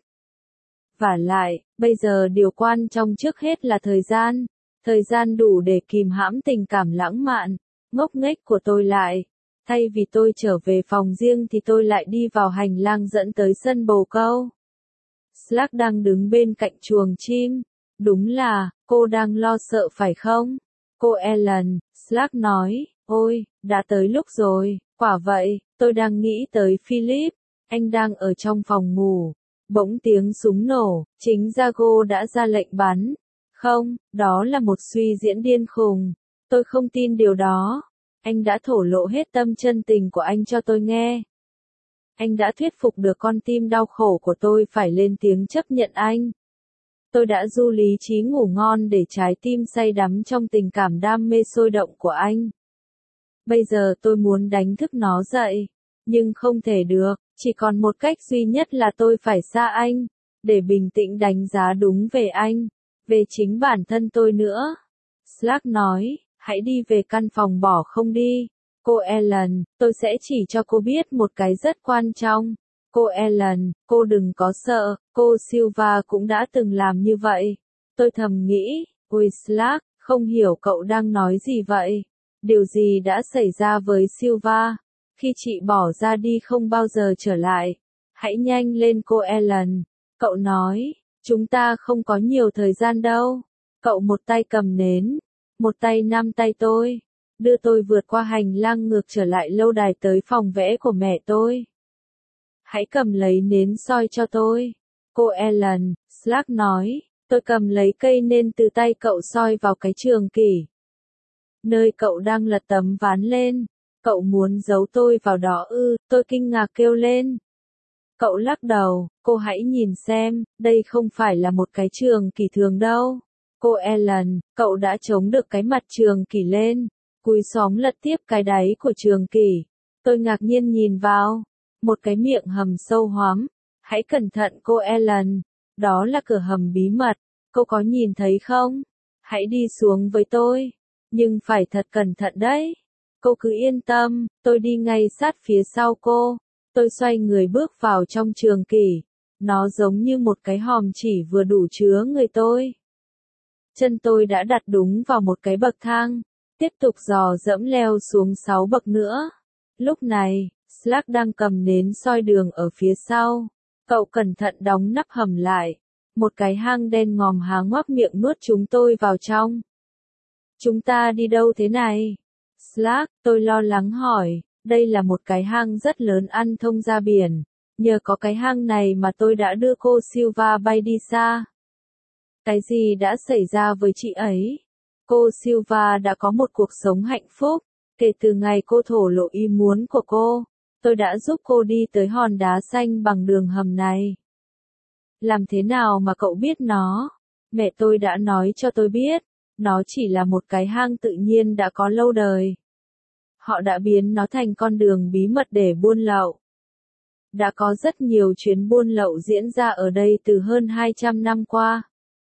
S1: Vả lại, bây giờ điều quan trọng trước hết là thời gian. Thời gian đủ để kìm hãm tình cảm lãng mạn, ngốc nghếch của tôi lại. Thay vì tôi trở về phòng riêng thì tôi lại đi vào hành lang dẫn tới sân bồ câu. Slack đang đứng bên cạnh chuồng chim. Đúng là, cô đang lo sợ phải không? Cô Ellen, Slack nói, ôi, đã tới lúc rồi, quả vậy, tôi đang nghĩ tới Philip, anh đang ở trong phòng ngủ. Bỗng tiếng súng nổ, chính Jago đã ra lệnh bắn. Không, đó là một suy diễn điên khùng. Tôi không tin điều đó. Anh đã thổ lộ hết tâm chân tình của anh cho tôi nghe. Anh đã thuyết phục được con tim đau khổ của tôi phải lên tiếng chấp nhận anh. Tôi đã du lý trí ngủ ngon để trái tim say đắm trong tình cảm đam mê sôi động của anh. Bây giờ tôi muốn đánh thức nó dậy, nhưng không thể được, chỉ còn một cách duy nhất là tôi phải xa anh, để bình tĩnh đánh giá đúng về anh, về chính bản thân tôi nữa. Slack nói, hãy đi về căn phòng bỏ không đi. Cô Ellen, tôi sẽ chỉ cho cô biết một cái rất quan trọng. Cô Ellen, cô đừng có sợ, cô Silva cũng đã từng làm như vậy. Tôi thầm nghĩ, ôi Slack, không hiểu cậu đang nói gì vậy. Điều gì đã xảy ra với Silva? Khi chị bỏ ra đi không bao giờ trở lại. Hãy nhanh lên cô Ellen. Cậu nói, chúng ta không có nhiều thời gian đâu. Cậu một tay cầm nến, một tay nắm tay tôi, đưa tôi vượt qua hành lang ngược trở lại lâu đài tới phòng vẽ của mẹ tôi. Hãy cầm lấy nến soi cho tôi. Cô Ellen, Slack nói, tôi cầm lấy cây nến từ tay cậu soi vào cái trường kỷ. Nơi cậu đang lật tấm ván lên. Cậu muốn giấu tôi vào đó ư? Tôi kinh ngạc kêu lên. Cậu lắc đầu, cô hãy nhìn xem, đây không phải là một cái trường kỷ thường đâu. Cô Ellen, cậu đã chống được cái mặt trường kỷ lên, cúi xóm lật tiếp cái đáy của trường kỷ. Tôi ngạc nhiên nhìn vào, một cái miệng hầm sâu hoắm. Hãy cẩn thận cô Ellen, đó là cửa hầm bí mật, cô có nhìn thấy không? Hãy đi xuống với tôi, nhưng phải thật cẩn thận đấy. Cô cứ yên tâm, tôi đi ngay sát phía sau cô. Tôi xoay người bước vào trong trường kỷ. Nó giống như một cái hòm chỉ vừa đủ chứa người tôi. Chân tôi đã đặt đúng vào một cái bậc thang, tiếp tục dò dẫm leo xuống 6 bậc nữa. Lúc này, Slack đang cầm nến soi đường ở phía sau. Cậu cẩn thận đóng nắp hầm lại. Một cái hang đen ngòm há ngoác miệng nuốt chúng tôi vào trong. Chúng ta đi đâu thế này? Slack, tôi lo lắng hỏi, đây là một cái hang rất lớn ăn thông ra biển. Nhờ có cái hang này mà tôi đã đưa cô Silva bay đi xa. Cái gì đã xảy ra với chị ấy? Cô Silva đã có một cuộc sống hạnh phúc. Kể từ ngày cô thổ lộ ý muốn của cô, tôi đã giúp cô đi tới hòn đá xanh bằng đường hầm này. Làm thế nào mà cậu biết nó? Mẹ tôi đã nói cho tôi biết, nó chỉ là một cái hang tự nhiên đã có lâu đời. Họ đã biến nó thành con đường bí mật để buôn lậu. Đã có rất nhiều chuyến buôn lậu diễn ra ở đây từ hơn 200 năm qua.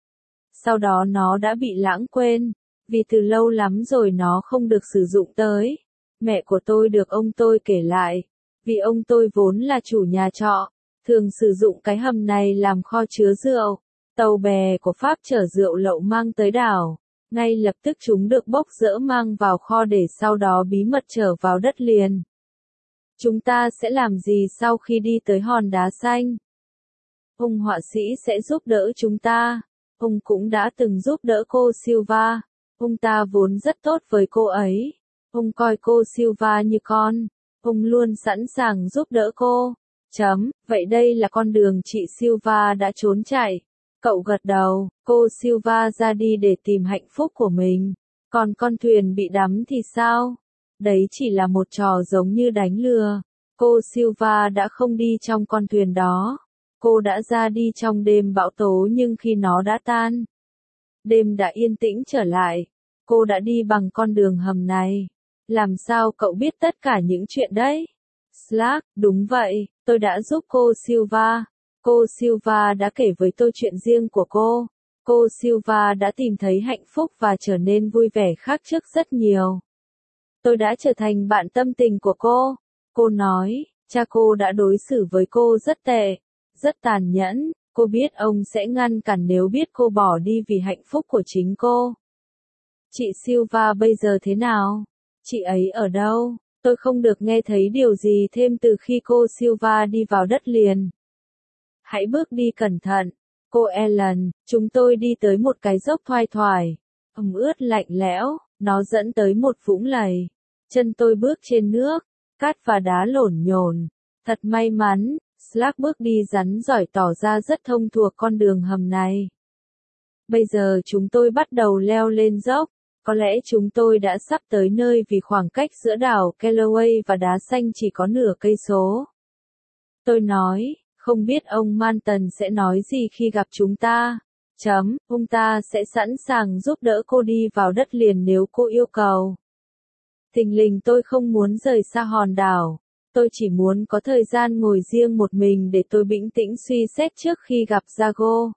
S1: Sau đó nó đã bị lãng quên, vì từ lâu lắm rồi nó không được sử dụng tới. Mẹ của tôi được ông tôi kể lại, vì ông tôi vốn là chủ nhà trọ, thường sử dụng cái hầm này làm kho chứa rượu. Tàu bè của Pháp chở rượu lậu mang tới đảo, ngay lập tức chúng được bốc dỡ mang vào kho để sau đó bí mật chở vào đất liền. Chúng ta sẽ làm gì sau khi đi tới hòn đá xanh? Ông họa sĩ sẽ giúp đỡ chúng ta. Ông cũng đã từng giúp đỡ cô Silva. Ông ta vốn rất tốt với cô ấy. Ông coi cô Silva như con. Ông luôn sẵn sàng giúp đỡ cô. Vậy đây là con đường chị Silva đã trốn chạy. Cậu gật đầu, cô Silva ra đi để tìm hạnh phúc của mình. Còn con thuyền bị đắm thì sao? Đấy chỉ là một trò giống như đánh lừa. Cô Silva đã không đi trong con thuyền đó. Cô đã ra đi trong đêm bão tố nhưng khi nó đã tan, đêm đã yên tĩnh trở lại. Cô đã đi bằng con đường hầm này. Làm sao cậu biết tất cả những chuyện đấy? Slack, đúng vậy, tôi đã giúp cô Silva. Cô Silva đã kể với tôi chuyện riêng của cô. Cô Silva đã tìm thấy hạnh phúc và trở nên vui vẻ khác trước rất nhiều. Tôi đã trở thành bạn tâm tình của cô. Cô nói, cha cô đã đối xử với cô rất tệ, rất tàn nhẫn. Cô biết ông sẽ ngăn cản nếu biết cô bỏ đi vì hạnh phúc của chính cô. Chị Silva bây giờ thế nào? Chị ấy ở đâu? Tôi không được nghe thấy điều gì thêm từ khi cô Silva đi vào đất liền. Hãy bước đi cẩn thận. Cô Ellen, chúng tôi đi tới một cái dốc thoai thoải. Ướt lạnh lẽo, nó dẫn tới một vũng lầy. Chân tôi bước trên nước, cát và đá lổn nhổn. Thật may mắn, Slack bước đi rắn giỏi tỏ ra rất thông thuộc con đường hầm này. Bây giờ chúng tôi bắt đầu leo lên dốc. Có lẽ chúng tôi đã sắp tới nơi vì khoảng cách giữa đảo Callaway và đá xanh chỉ có nửa cây số. Tôi nói, không biết ông Manton sẽ nói gì khi gặp chúng ta. Ông ta sẽ sẵn sàng giúp đỡ cô đi vào đất liền nếu cô yêu cầu. Thình lình tôi không muốn rời xa hòn đảo. Tôi chỉ muốn có thời gian ngồi riêng một mình để tôi bình tĩnh suy xét trước khi gặp Jago.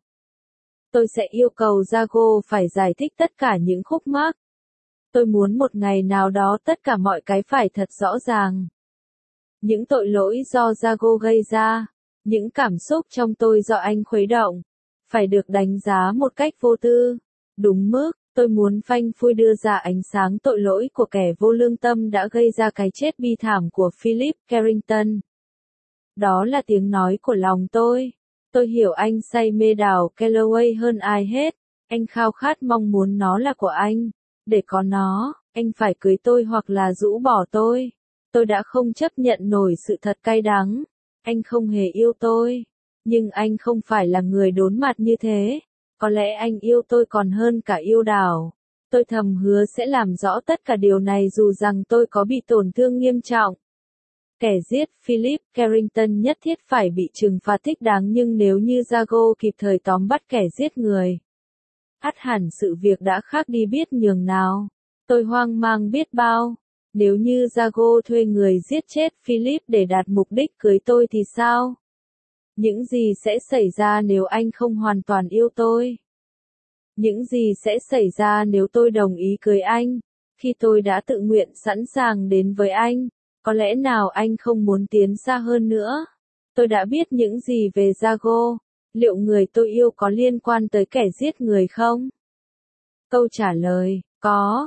S1: Tôi sẽ yêu cầu Jago phải giải thích tất cả những khúc mắc. Tôi muốn một ngày nào đó tất cả mọi cái phải thật rõ ràng. Những tội lỗi do Jago gây ra, những cảm xúc trong tôi do anh khuấy động, phải được đánh giá một cách vô tư, đúng mức. Tôi muốn phanh phui đưa ra ánh sáng tội lỗi của kẻ vô lương tâm đã gây ra cái chết bi thảm của Philip Carrington. Đó là tiếng nói của lòng tôi. Tôi hiểu anh say mê đảo Callaway hơn ai hết. Anh khao khát mong muốn nó là của anh. Để có nó, anh phải cưới tôi hoặc là rũ bỏ tôi. Tôi đã không chấp nhận nổi sự thật cay đắng. Anh không hề yêu tôi. Nhưng anh không phải là người đốn mặt như thế. Có lẽ anh yêu tôi còn hơn cả yêu đảo. Tôi thầm hứa sẽ làm rõ tất cả điều này dù rằng tôi có bị tổn thương nghiêm trọng. Kẻ giết Philip Carrington nhất thiết phải bị trừng phạt thích đáng nhưng nếu như Jago kịp thời tóm bắt kẻ giết người, ắt hẳn sự việc đã khác đi biết nhường nào. Tôi hoang mang biết bao. Nếu như Jago thuê người giết chết Philip để đạt mục đích cưới tôi thì sao? Những gì sẽ xảy ra nếu anh không hoàn toàn yêu tôi? Những gì sẽ xảy ra nếu tôi đồng ý cưới anh? Khi tôi đã tự nguyện sẵn sàng đến với anh, có lẽ nào anh không muốn tiến xa hơn nữa? Tôi đã biết những gì về Jago. Liệu người tôi yêu có liên quan tới kẻ giết người không? Câu trả lời, có,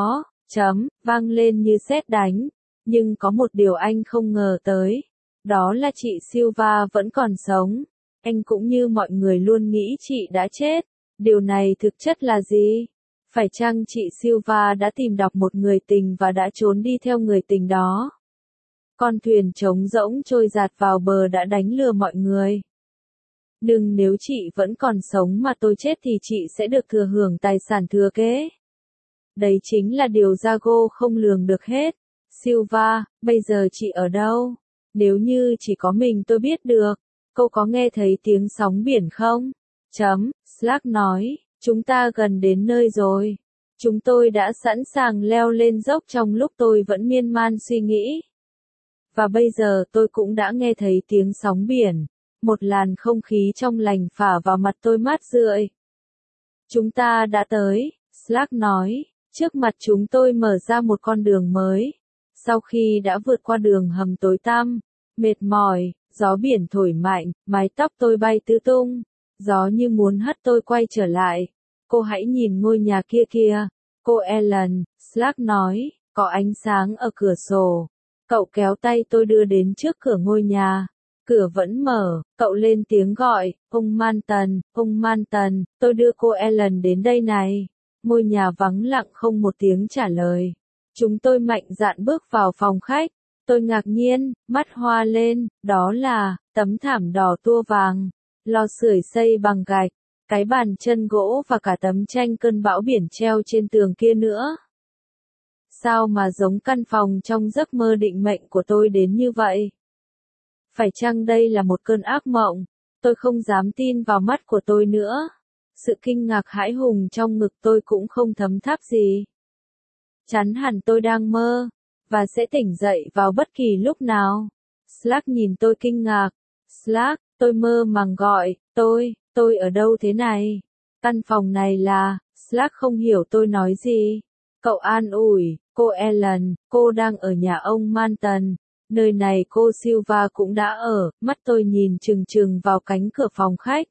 S1: vang lên như sét đánh. Nhưng có một điều anh không ngờ tới. Đó là chị Silva vẫn còn sống. Anh cũng như mọi người luôn nghĩ chị đã chết. Điều này thực chất là gì? Phải chăng chị Silva đã tìm đọc một người tình và đã trốn đi theo người tình đó? Con thuyền trống rỗng trôi dạt vào bờ đã đánh lừa mọi người. Nhưng nếu chị vẫn còn sống mà tôi chết thì chị sẽ được thừa hưởng tài sản thừa kế. Đấy chính là điều Jago không lường được hết. Silva, bây giờ chị ở đâu? Nếu như chỉ có mình tôi biết được. Cô có nghe thấy tiếng sóng biển không? Slack nói, chúng ta gần đến nơi rồi. Chúng tôi đã sẵn sàng leo lên dốc trong lúc tôi vẫn miên man suy nghĩ. Và bây giờ tôi cũng đã nghe thấy tiếng sóng biển. Một làn không khí trong lành phả vào mặt tôi mát rượi. Chúng ta đã tới, Slack nói. Trước mặt chúng tôi mở ra một con đường mới. Sau khi đã vượt qua đường hầm tối tăm, mệt mỏi, gió biển thổi mạnh, mái tóc tôi bay tứ tung. Gió như muốn hất tôi quay trở lại. Cô hãy nhìn ngôi nhà kia kìa. Cô Ellen, Slack nói, có ánh sáng ở cửa sổ. Cậu kéo tay tôi đưa đến trước cửa ngôi nhà. Cửa vẫn mở, cậu lên tiếng gọi, ông Manton, tôi đưa cô Ellen đến đây này. Ngôi nhà vắng lặng không một tiếng trả lời. Chúng tôi mạnh dạn bước vào phòng khách. Tôi ngạc nhiên, mắt hoa lên, đó là tấm thảm đỏ tua vàng, lò sưởi xây bằng gạch, cái bàn chân gỗ và cả tấm tranh cơn bão biển treo trên tường kia nữa. Sao mà giống căn phòng trong giấc mơ định mệnh của tôi đến như vậy? Phải chăng đây là một cơn ác mộng? Tôi không dám tin vào mắt của tôi nữa. Sự kinh ngạc hãi hùng trong ngực tôi cũng không thấm tháp gì. Chắn hẳn tôi đang mơ, và sẽ tỉnh dậy vào bất kỳ lúc nào. Slack nhìn tôi kinh ngạc. Slack, tôi mơ màng gọi, tôi ở đâu thế này? Căn phòng này là, Slack không hiểu tôi nói gì. Cậu an ủi, cô Ellen, cô đang ở nhà ông Manton. Nơi này cô Silva cũng đã ở, mắt tôi nhìn chừng chừng vào cánh cửa phòng khách.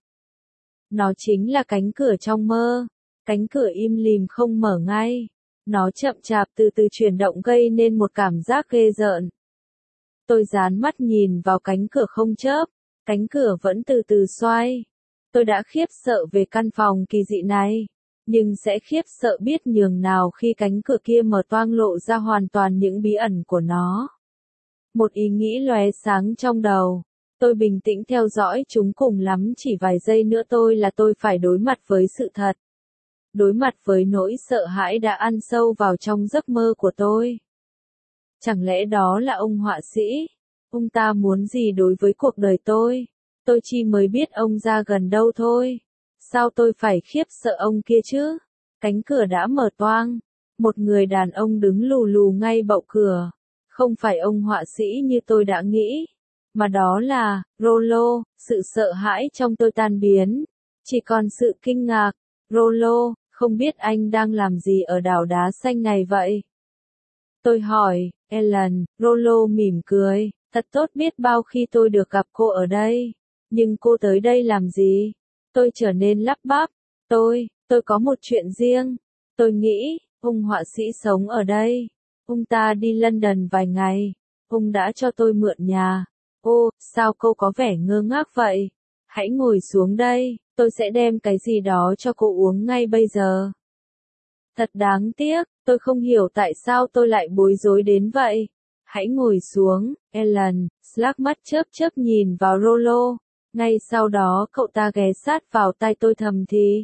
S1: Nó chính là cánh cửa trong mơ. Cánh cửa im lìm không mở ngay. Nó chậm chạp từ từ chuyển động gây nên một cảm giác ghê rợn. Tôi dán mắt nhìn vào cánh cửa không chớp. Cánh cửa vẫn từ từ xoay. Tôi đã khiếp sợ về căn phòng kỳ dị này. Nhưng sẽ khiếp sợ biết nhường nào khi cánh cửa kia mở toang lộ ra hoàn toàn những bí ẩn của nó. Một ý nghĩ lóe sáng trong đầu. Tôi bình tĩnh theo dõi chúng, cùng lắm chỉ vài giây nữa tôi phải đối mặt với sự thật. Đối mặt với nỗi sợ hãi đã ăn sâu vào trong giấc mơ của tôi. Chẳng lẽ đó là ông họa sĩ? Ông ta muốn gì đối với cuộc đời tôi? Tôi chỉ mới biết ông ra gần đâu thôi. Sao tôi phải khiếp sợ ông kia chứ? Cánh cửa đã mở toang. Một người đàn ông đứng lù lù ngay bậu cửa. Không phải ông họa sĩ như tôi đã nghĩ. Mà đó là, Rollo. Sự sợ hãi trong tôi tan biến. Chỉ còn sự kinh ngạc. Rollo, không biết anh đang làm gì ở đảo đá xanh này vậy? Tôi hỏi, Ellen. Rollo mỉm cười. Thật tốt biết bao khi tôi được gặp cô ở đây. Nhưng cô tới đây làm gì? Tôi trở nên lắp bắp. Tôi có một chuyện riêng. Tôi nghĩ, ông họa sĩ sống ở đây. Ông ta đi London vài ngày. Ông đã cho tôi mượn nhà. Ô, sao cô có vẻ ngơ ngác vậy? Hãy ngồi xuống đây, tôi sẽ đem cái gì đó cho cô uống ngay bây giờ. Thật đáng tiếc, tôi không hiểu tại sao tôi lại bối rối đến vậy. Hãy ngồi xuống, Ellen. Slack mắt chớp chớp nhìn vào Rollo. Ngay sau đó cậu ta ghé sát vào tai tôi thầm thì.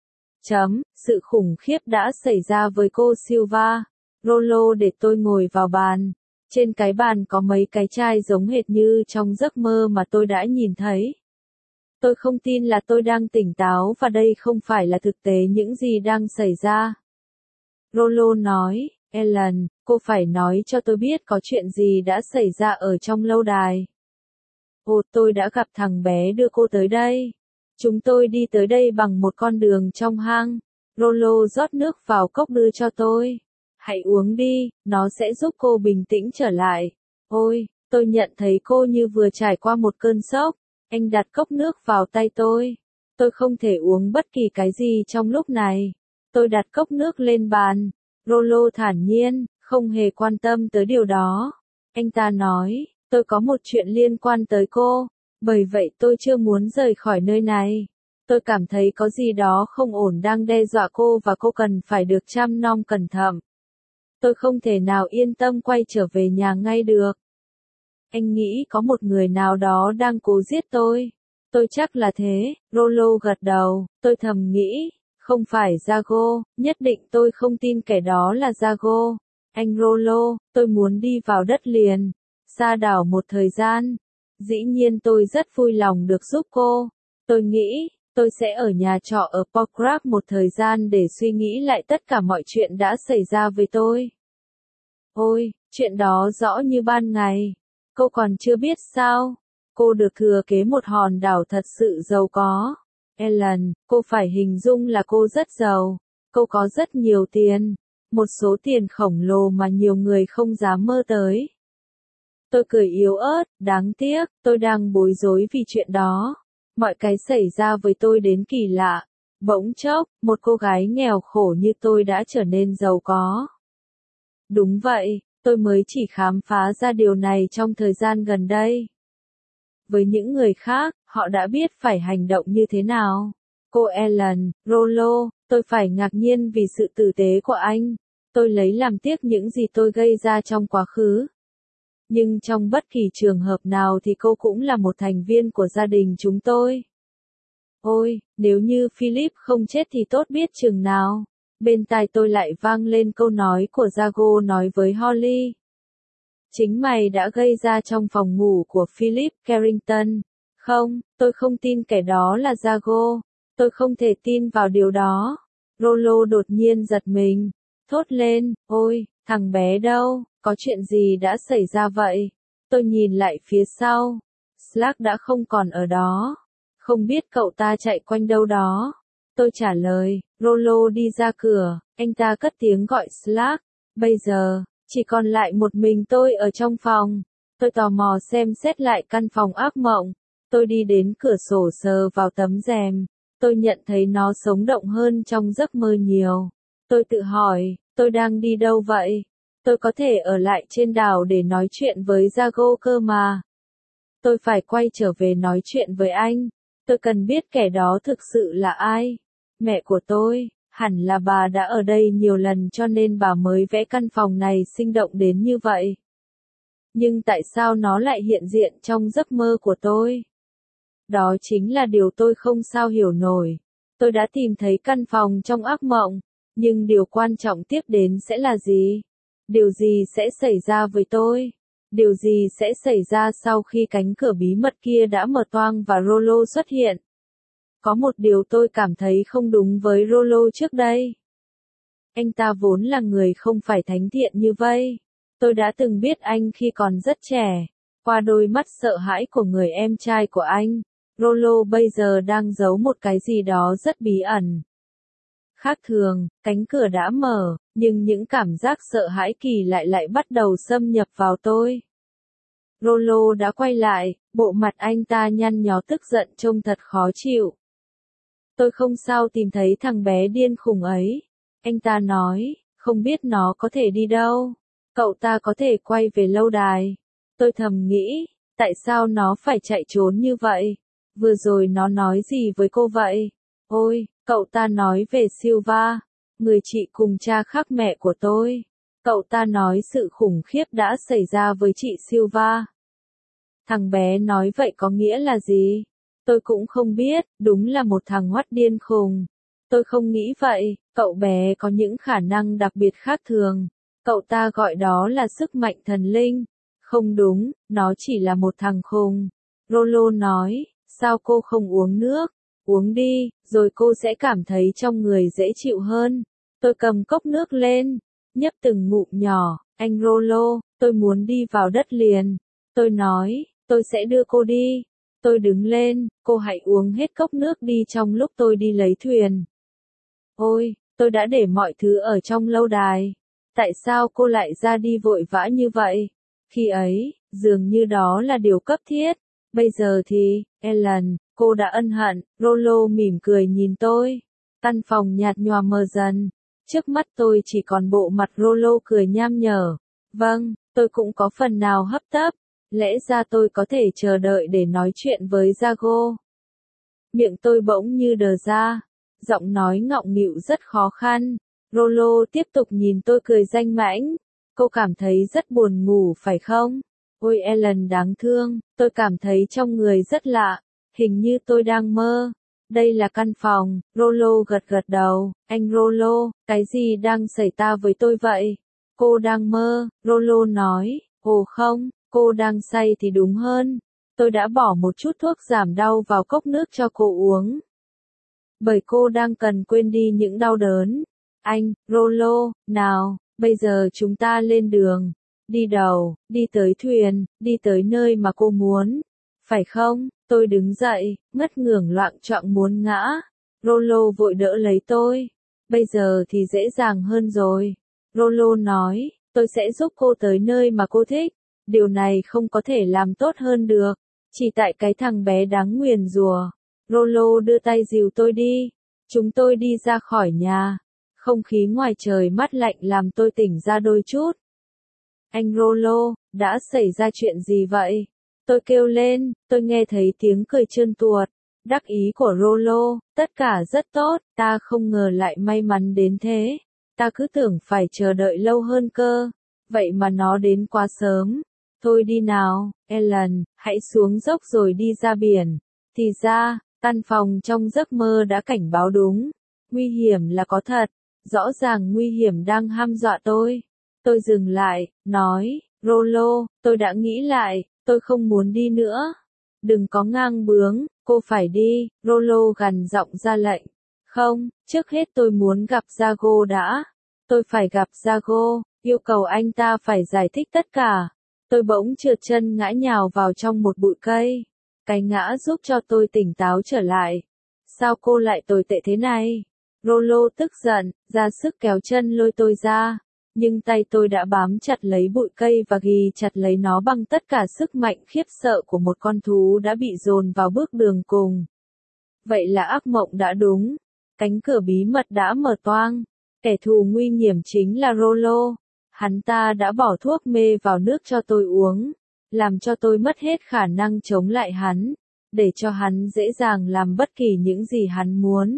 S1: Sự khủng khiếp đã xảy ra với cô Silva. Rollo để tôi ngồi vào bàn. Trên cái bàn có mấy cái chai giống hệt như trong giấc mơ mà tôi đã nhìn thấy. Tôi không tin là tôi đang tỉnh táo và đây không phải là thực tế những gì đang xảy ra. Rollo nói, Ellen, cô phải nói cho tôi biết có chuyện gì đã xảy ra ở trong lâu đài. Ồ, tôi đã gặp thằng bé đưa cô tới đây. Chúng tôi đi tới đây bằng một con đường trong hang. Rollo rót nước vào cốc đưa cho tôi. Hãy uống đi, nó sẽ giúp cô bình tĩnh trở lại. Ôi, tôi nhận thấy cô như vừa trải qua một cơn sốc. Anh đặt cốc nước vào tay tôi. Tôi không thể uống bất kỳ cái gì trong lúc này. Tôi đặt cốc nước lên bàn. Rollo thản nhiên, không hề quan tâm tới điều đó. Anh ta nói, tôi có một chuyện liên quan tới cô. Bởi vậy tôi chưa muốn rời khỏi nơi này. Tôi cảm thấy có gì đó không ổn đang đe dọa cô và cô cần phải được chăm nom cẩn thận. Tôi không thể nào yên tâm quay trở về nhà ngay được. Anh nghĩ có một người nào đó đang cố giết tôi. Tôi chắc là thế, Rollo gật đầu, tôi thầm nghĩ. Không phải Jago, nhất định tôi không tin kẻ đó là Jago. Anh Rollo, tôi muốn đi vào đất liền, sa đảo một thời gian. Dĩ nhiên tôi rất vui lòng được giúp cô. Tôi nghĩ, tôi sẽ ở nhà trọ ở Pockrack một thời gian để suy nghĩ lại tất cả mọi chuyện đã xảy ra với tôi. Ôi, chuyện đó rõ như ban ngày. Cô còn chưa biết sao? Cô được thừa kế một hòn đảo thật sự giàu có. Ellen, cô phải hình dung là cô rất giàu. Cô có rất nhiều tiền. Một số tiền khổng lồ mà nhiều người không dám mơ tới. Tôi cười yếu ớt, đáng tiếc, tôi đang bối rối vì chuyện đó. Mọi cái xảy ra với tôi đến kỳ lạ. Bỗng chốc, một cô gái nghèo khổ như tôi đã trở nên giàu có. Đúng vậy, tôi mới chỉ khám phá ra điều này trong thời gian gần đây. Với những người khác, họ đã biết phải hành động như thế nào. Cô Ellen, Rollo, tôi phải ngạc nhiên vì sự tử tế của anh. Tôi lấy làm tiếc những gì tôi gây ra trong quá khứ. Nhưng trong bất kỳ trường hợp nào thì cô cũng là một thành viên của gia đình chúng tôi. Ôi, nếu như Philip không chết thì tốt biết chừng nào. Bên tai tôi lại vang lên câu nói của Jago nói với Holly. Chính mày đã gây ra trong phòng ngủ của Philip Carrington. Không, tôi không tin kẻ đó là Jago. Tôi không thể tin vào điều đó. Rollo đột nhiên giật mình. Thốt lên, ôi, thằng bé đâu, có chuyện gì đã xảy ra vậy? Tôi nhìn lại phía sau. Slack đã không còn ở đó. Không biết cậu ta chạy quanh đâu đó. Tôi trả lời, Rollo đi ra cửa, anh ta cất tiếng gọi Slack. Bây giờ, chỉ còn lại một mình tôi ở trong phòng. Tôi tò mò xem xét lại căn phòng ác mộng. Tôi đi đến cửa sổ sờ vào tấm rèm. Tôi nhận thấy nó sống động hơn trong giấc mơ nhiều. Tôi tự hỏi, tôi đang đi đâu vậy? Tôi có thể ở lại trên đảo để nói chuyện với Jago cơ mà. Tôi phải quay trở về nói chuyện với anh. Tôi cần biết kẻ đó thực sự là ai. Mẹ của tôi, hẳn là bà đã ở đây nhiều lần cho nên bà mới vẽ căn phòng này sinh động đến như vậy. Nhưng tại sao nó lại hiện diện trong giấc mơ của tôi? Đó chính là điều tôi không sao hiểu nổi. Tôi đã tìm thấy căn phòng trong ác mộng, nhưng điều quan trọng tiếp đến sẽ là gì? Điều gì sẽ xảy ra với tôi? Điều gì sẽ xảy ra sau khi cánh cửa bí mật kia đã mở toang và Rollo xuất hiện? Có một điều tôi cảm thấy không đúng với Rollo trước đây. Anh ta vốn là người không phải thánh thiện như vậy. Tôi đã từng biết anh khi còn rất trẻ. Qua đôi mắt sợ hãi của người em trai của anh, Rollo bây giờ đang giấu một cái gì đó rất bí ẩn. Khác thường, cánh cửa đã mở, nhưng những cảm giác sợ hãi kỳ lại bắt đầu xâm nhập vào tôi. Rollo đã quay lại, bộ mặt anh ta nhăn nhó tức giận trông thật khó chịu. Tôi không sao tìm thấy thằng bé điên khùng ấy. Anh ta nói, không biết nó có thể đi đâu. Cậu ta có thể quay về lâu đài. Tôi thầm nghĩ, tại sao nó phải chạy trốn như vậy? Vừa rồi nó nói gì với cô vậy? Ôi, cậu ta nói về Silva, người chị cùng cha khác mẹ của tôi. Cậu ta nói sự khủng khiếp đã xảy ra với chị Silva. Thằng bé nói vậy có nghĩa là gì? Tôi cũng không biết, đúng là một thằng hoắt điên khùng. Tôi không nghĩ vậy, cậu bé có những khả năng đặc biệt khác thường. Cậu ta gọi đó là sức mạnh thần linh. Không đúng, nó chỉ là một thằng khùng. Rollo nói, sao cô không uống nước? Uống đi, rồi cô sẽ cảm thấy trong người dễ chịu hơn. Tôi cầm cốc nước lên, nhấp từng ngụm nhỏ, anh Rollo, tôi muốn đi vào đất liền. Tôi nói, tôi sẽ đưa cô đi. Tôi đứng lên, cô hãy uống hết cốc nước đi trong lúc tôi đi lấy thuyền. Ôi, tôi đã để mọi thứ ở trong lâu đài. Tại sao cô lại ra đi vội vã như vậy? Khi ấy, dường như đó là điều cấp thiết. Bây giờ thì, Ellen, cô đã ân hận. Rollo mỉm cười nhìn tôi. Căn phòng nhạt nhòa mờ dần. Trước mắt tôi chỉ còn bộ mặt Rollo cười nham nhở. Vâng, tôi cũng có phần nào hấp tấp. Lẽ ra tôi có thể chờ đợi để nói chuyện với Jago. Miệng tôi bỗng như đờ ra. Giọng nói ngọng nghịu rất khó khăn. Rollo tiếp tục nhìn tôi cười danh mãnh. Cô cảm thấy rất buồn ngủ phải không? Ôi Ellen đáng thương, tôi cảm thấy trong người rất lạ. Hình như tôi đang mơ. Đây là căn phòng, Rollo gật gật đầu, anh Rollo, cái gì đang xảy ra với tôi vậy? Cô đang mơ, Rollo nói, ồ không, cô đang say thì đúng hơn. Tôi đã bỏ một chút thuốc giảm đau vào cốc nước cho cô uống. Bởi cô đang cần quên đi những đau đớn. Anh, Rollo, nào, bây giờ chúng ta lên đường. Đi đầu, đi tới thuyền, đi tới nơi mà cô muốn. Phải không? Tôi đứng dậy, ngất ngưởng loạng choạng muốn ngã. Rollo vội đỡ lấy tôi. Bây giờ thì dễ dàng hơn rồi. Rollo nói, tôi sẽ giúp cô tới nơi mà cô thích. Điều này không có thể làm tốt hơn được. Chỉ tại cái thằng bé đáng nguyền rủa. Rollo đưa tay dìu tôi đi. Chúng tôi đi ra khỏi nhà. Không khí ngoài trời mát lạnh làm tôi tỉnh ra đôi chút. Anh Rollo, đã xảy ra chuyện gì vậy? Tôi kêu lên, tôi nghe thấy tiếng cười trơn tuột. Đắc ý của Rollo, tất cả rất tốt, ta không ngờ lại may mắn đến thế. Ta cứ tưởng phải chờ đợi lâu hơn cơ. Vậy mà nó đến quá sớm. Thôi đi nào, Ellen, hãy xuống dốc rồi đi ra biển. Thì ra, căn phòng trong giấc mơ đã cảnh báo đúng. Nguy hiểm là có thật. Rõ ràng nguy hiểm đang hăm dọa tôi. Tôi dừng lại, nói, Rollo, tôi đã nghĩ lại, tôi không muốn đi nữa. Đừng có ngang bướng, cô phải đi, Rollo gằn giọng ra lệnh. Không, trước hết tôi muốn gặp Jago đã. Tôi phải gặp Jago, yêu cầu anh ta phải giải thích tất cả. Tôi bỗng trượt chân ngã nhào vào trong một bụi cây. Cái ngã giúp cho tôi tỉnh táo trở lại. Sao cô lại tồi tệ thế này? Rollo tức giận, ra sức kéo chân lôi tôi ra. Nhưng tay tôi đã bám chặt lấy bụi cây và ghì chặt lấy nó bằng tất cả sức mạnh khiếp sợ của một con thú đã bị dồn vào bước đường cùng. Vậy là ác mộng đã đúng. Cánh cửa bí mật đã mở toang. Kẻ thù nguy hiểm chính là Rollo. Hắn ta đã bỏ thuốc mê vào nước cho tôi uống, làm cho tôi mất hết khả năng chống lại hắn, để cho hắn dễ dàng làm bất kỳ những gì hắn muốn.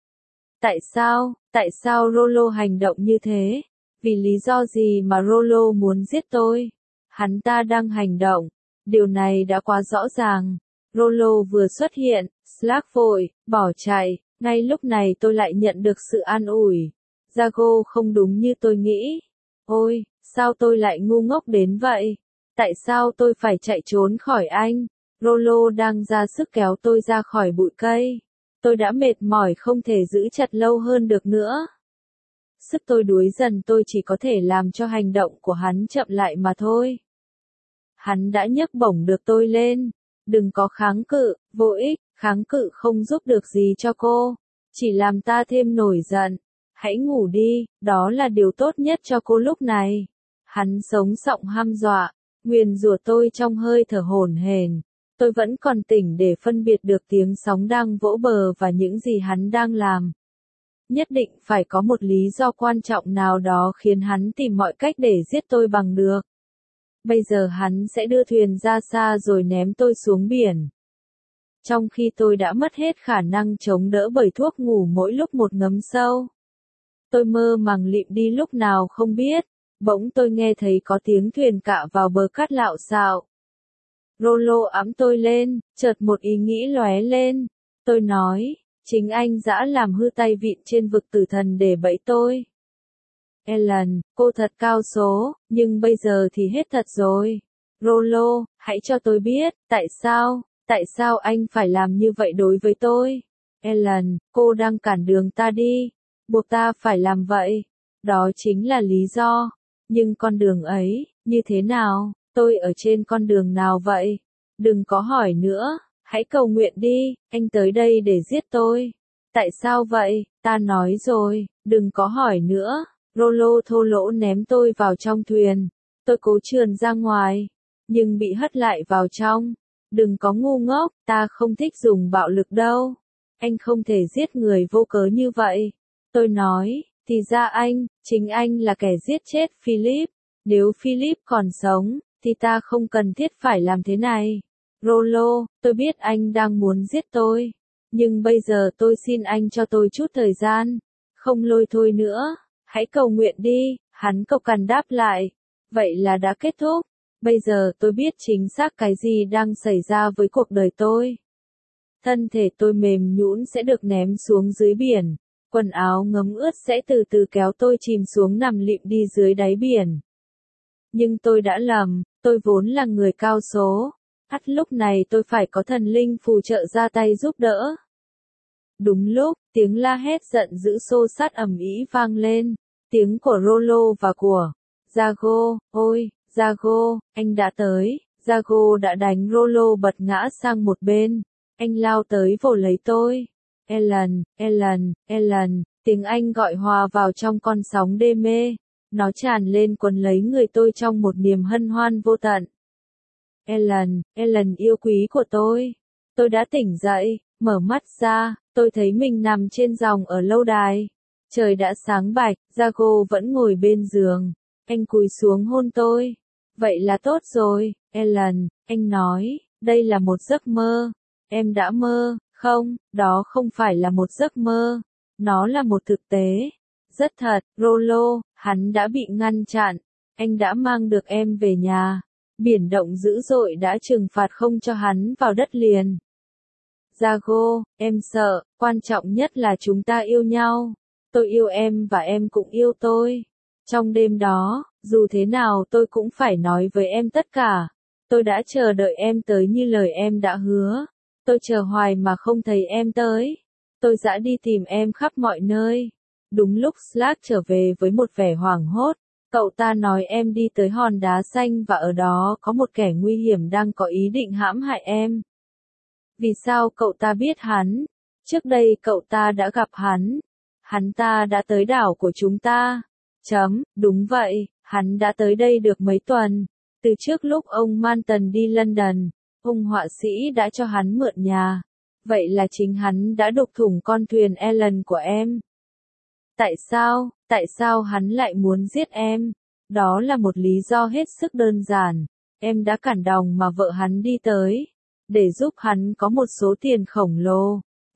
S1: Tại sao Rollo hành động như thế? Vì lý do gì mà Rollo muốn giết tôi? Hắn ta đang hành động. Điều này đã quá rõ ràng. Rollo vừa xuất hiện, Slack vội, bỏ chạy. Ngay lúc này tôi lại nhận được sự an ủi. Jago không đúng như tôi nghĩ. Ôi, sao tôi lại ngu ngốc đến vậy? Tại sao tôi phải chạy trốn khỏi anh? Rollo đang ra sức kéo tôi ra khỏi bụi cây. Tôi đã mệt mỏi không thể giữ chặt lâu hơn được nữa. Sức tôi đuối dần tôi chỉ có thể làm cho hành động của hắn chậm lại mà thôi. Hắn đã nhấc bổng được tôi lên. Đừng có kháng cự, vô ích, kháng cự không giúp được gì cho cô. Chỉ làm ta thêm nổi giận. Hãy ngủ đi, đó là điều tốt nhất cho cô lúc này. Hắn sống giọng hăm dọa, nguyền rủa tôi trong hơi thở hổn hển. Tôi vẫn còn tỉnh để phân biệt được tiếng sóng đang vỗ bờ và những gì hắn đang làm. Nhất định phải có một lý do quan trọng nào đó khiến hắn tìm mọi cách để giết tôi bằng được. Bây giờ hắn sẽ đưa thuyền ra xa rồi ném tôi xuống biển. Trong khi tôi đã mất hết khả năng chống đỡ bởi thuốc ngủ mỗi lúc một ngấm sâu. Tôi mơ màng lịm đi lúc nào không biết. Bỗng tôi nghe thấy có tiếng thuyền cạ vào bờ cát lạo xạo. Rollo ẵm tôi lên, chợt một ý nghĩ lóe lên. Tôi nói, chính anh dã làm hư tay vịn trên vực tử thần để bẫy tôi. Ellen, cô thật cao số, nhưng bây giờ thì hết thật rồi. Rollo, hãy cho tôi biết, tại sao anh phải làm như vậy đối với tôi? Ellen, cô đang cản đường ta đi, buộc ta phải làm vậy. Đó chính là lý do. Nhưng con đường ấy, như thế nào? Tôi ở trên con đường nào vậy? Đừng có hỏi nữa, hãy cầu nguyện đi, anh tới đây để giết tôi. Tại sao vậy? Ta nói rồi, đừng có hỏi nữa. Rollo thô lỗ ném tôi vào trong thuyền. Tôi cố trườn ra ngoài, nhưng bị hất lại vào trong. Đừng có ngu ngốc, ta không thích dùng bạo lực đâu. Anh không thể giết người vô cớ như vậy. Tôi nói, thì ra chính anh là kẻ giết chết Philip. Nếu Philip còn sống, thì ta không cần thiết phải làm thế này. Rollo, tôi biết anh đang muốn giết tôi. Nhưng bây giờ tôi xin anh cho tôi chút thời gian. Không lôi thôi nữa. Hãy cầu nguyện đi, hắn cộc cằn đáp lại. Vậy là đã kết thúc. Bây giờ tôi biết chính xác cái gì đang xảy ra với cuộc đời tôi. Thân thể tôi mềm nhũn sẽ được ném xuống dưới biển. Quần áo ngấm ướt sẽ từ từ kéo tôi chìm xuống nằm lịm đi dưới đáy biển. Nhưng tôi đã lầm, tôi vốn là người cao số. Ắt lúc này tôi phải có thần linh phù trợ ra tay giúp đỡ. Đúng lúc, tiếng la hét giận dữ xô sát ầm ĩ vang lên. Tiếng của Rollo và của Jago, ôi, Jago, anh đã tới. Jago đã đánh Rollo bật ngã sang một bên. Anh lao tới vồ lấy tôi. Ellen, Ellen, Ellen, tiếng Anh gọi hòa vào trong con sóng đê mê. Nó tràn lên quấn lấy người tôi trong một niềm hân hoan vô tận. Ellen, Ellen yêu quý của tôi. Tôi đã tỉnh dậy, mở mắt ra, tôi thấy mình nằm trên giòng ở lâu đài. Trời đã sáng bạch, Jago vẫn ngồi bên giường. Anh cúi xuống hôn tôi. Vậy là tốt rồi, Ellen, anh nói, đây là một giấc mơ. Em đã mơ, không, đó không phải là một giấc mơ. Nó là một thực tế. Rất thật, Rollo, hắn đã bị ngăn chặn. Anh đã mang được em về nhà. Biển động dữ dội đã trừng phạt không cho hắn vào đất liền. Jago, em sợ, quan trọng nhất là chúng ta yêu nhau. Tôi yêu em và em cũng yêu tôi. Trong đêm đó, dù thế nào tôi cũng phải nói với em tất cả. Tôi đã chờ đợi em tới như lời em đã hứa. Tôi chờ hoài mà không thấy em tới. Tôi dã đi tìm em khắp mọi nơi. Đúng lúc Slack trở về với một vẻ hoảng hốt. Cậu ta nói em đi tới hòn đá xanh và ở đó có một kẻ nguy hiểm đang có ý định hãm hại em. Vì sao cậu ta biết hắn? Trước đây cậu ta đã gặp hắn. Hắn ta đã tới đảo của chúng ta. Đúng vậy, hắn đã tới đây được mấy tuần. Từ trước lúc ông Manton đi London, ông họa sĩ đã cho hắn mượn nhà. Vậy là chính hắn đã đục thủng con thuyền Ellen của em. Tại sao hắn lại muốn giết em? Đó là một lý do hết sức đơn giản. Em đã cản đòng mà vợ hắn đi tới. Để giúp hắn có một số tiền khổng lồ.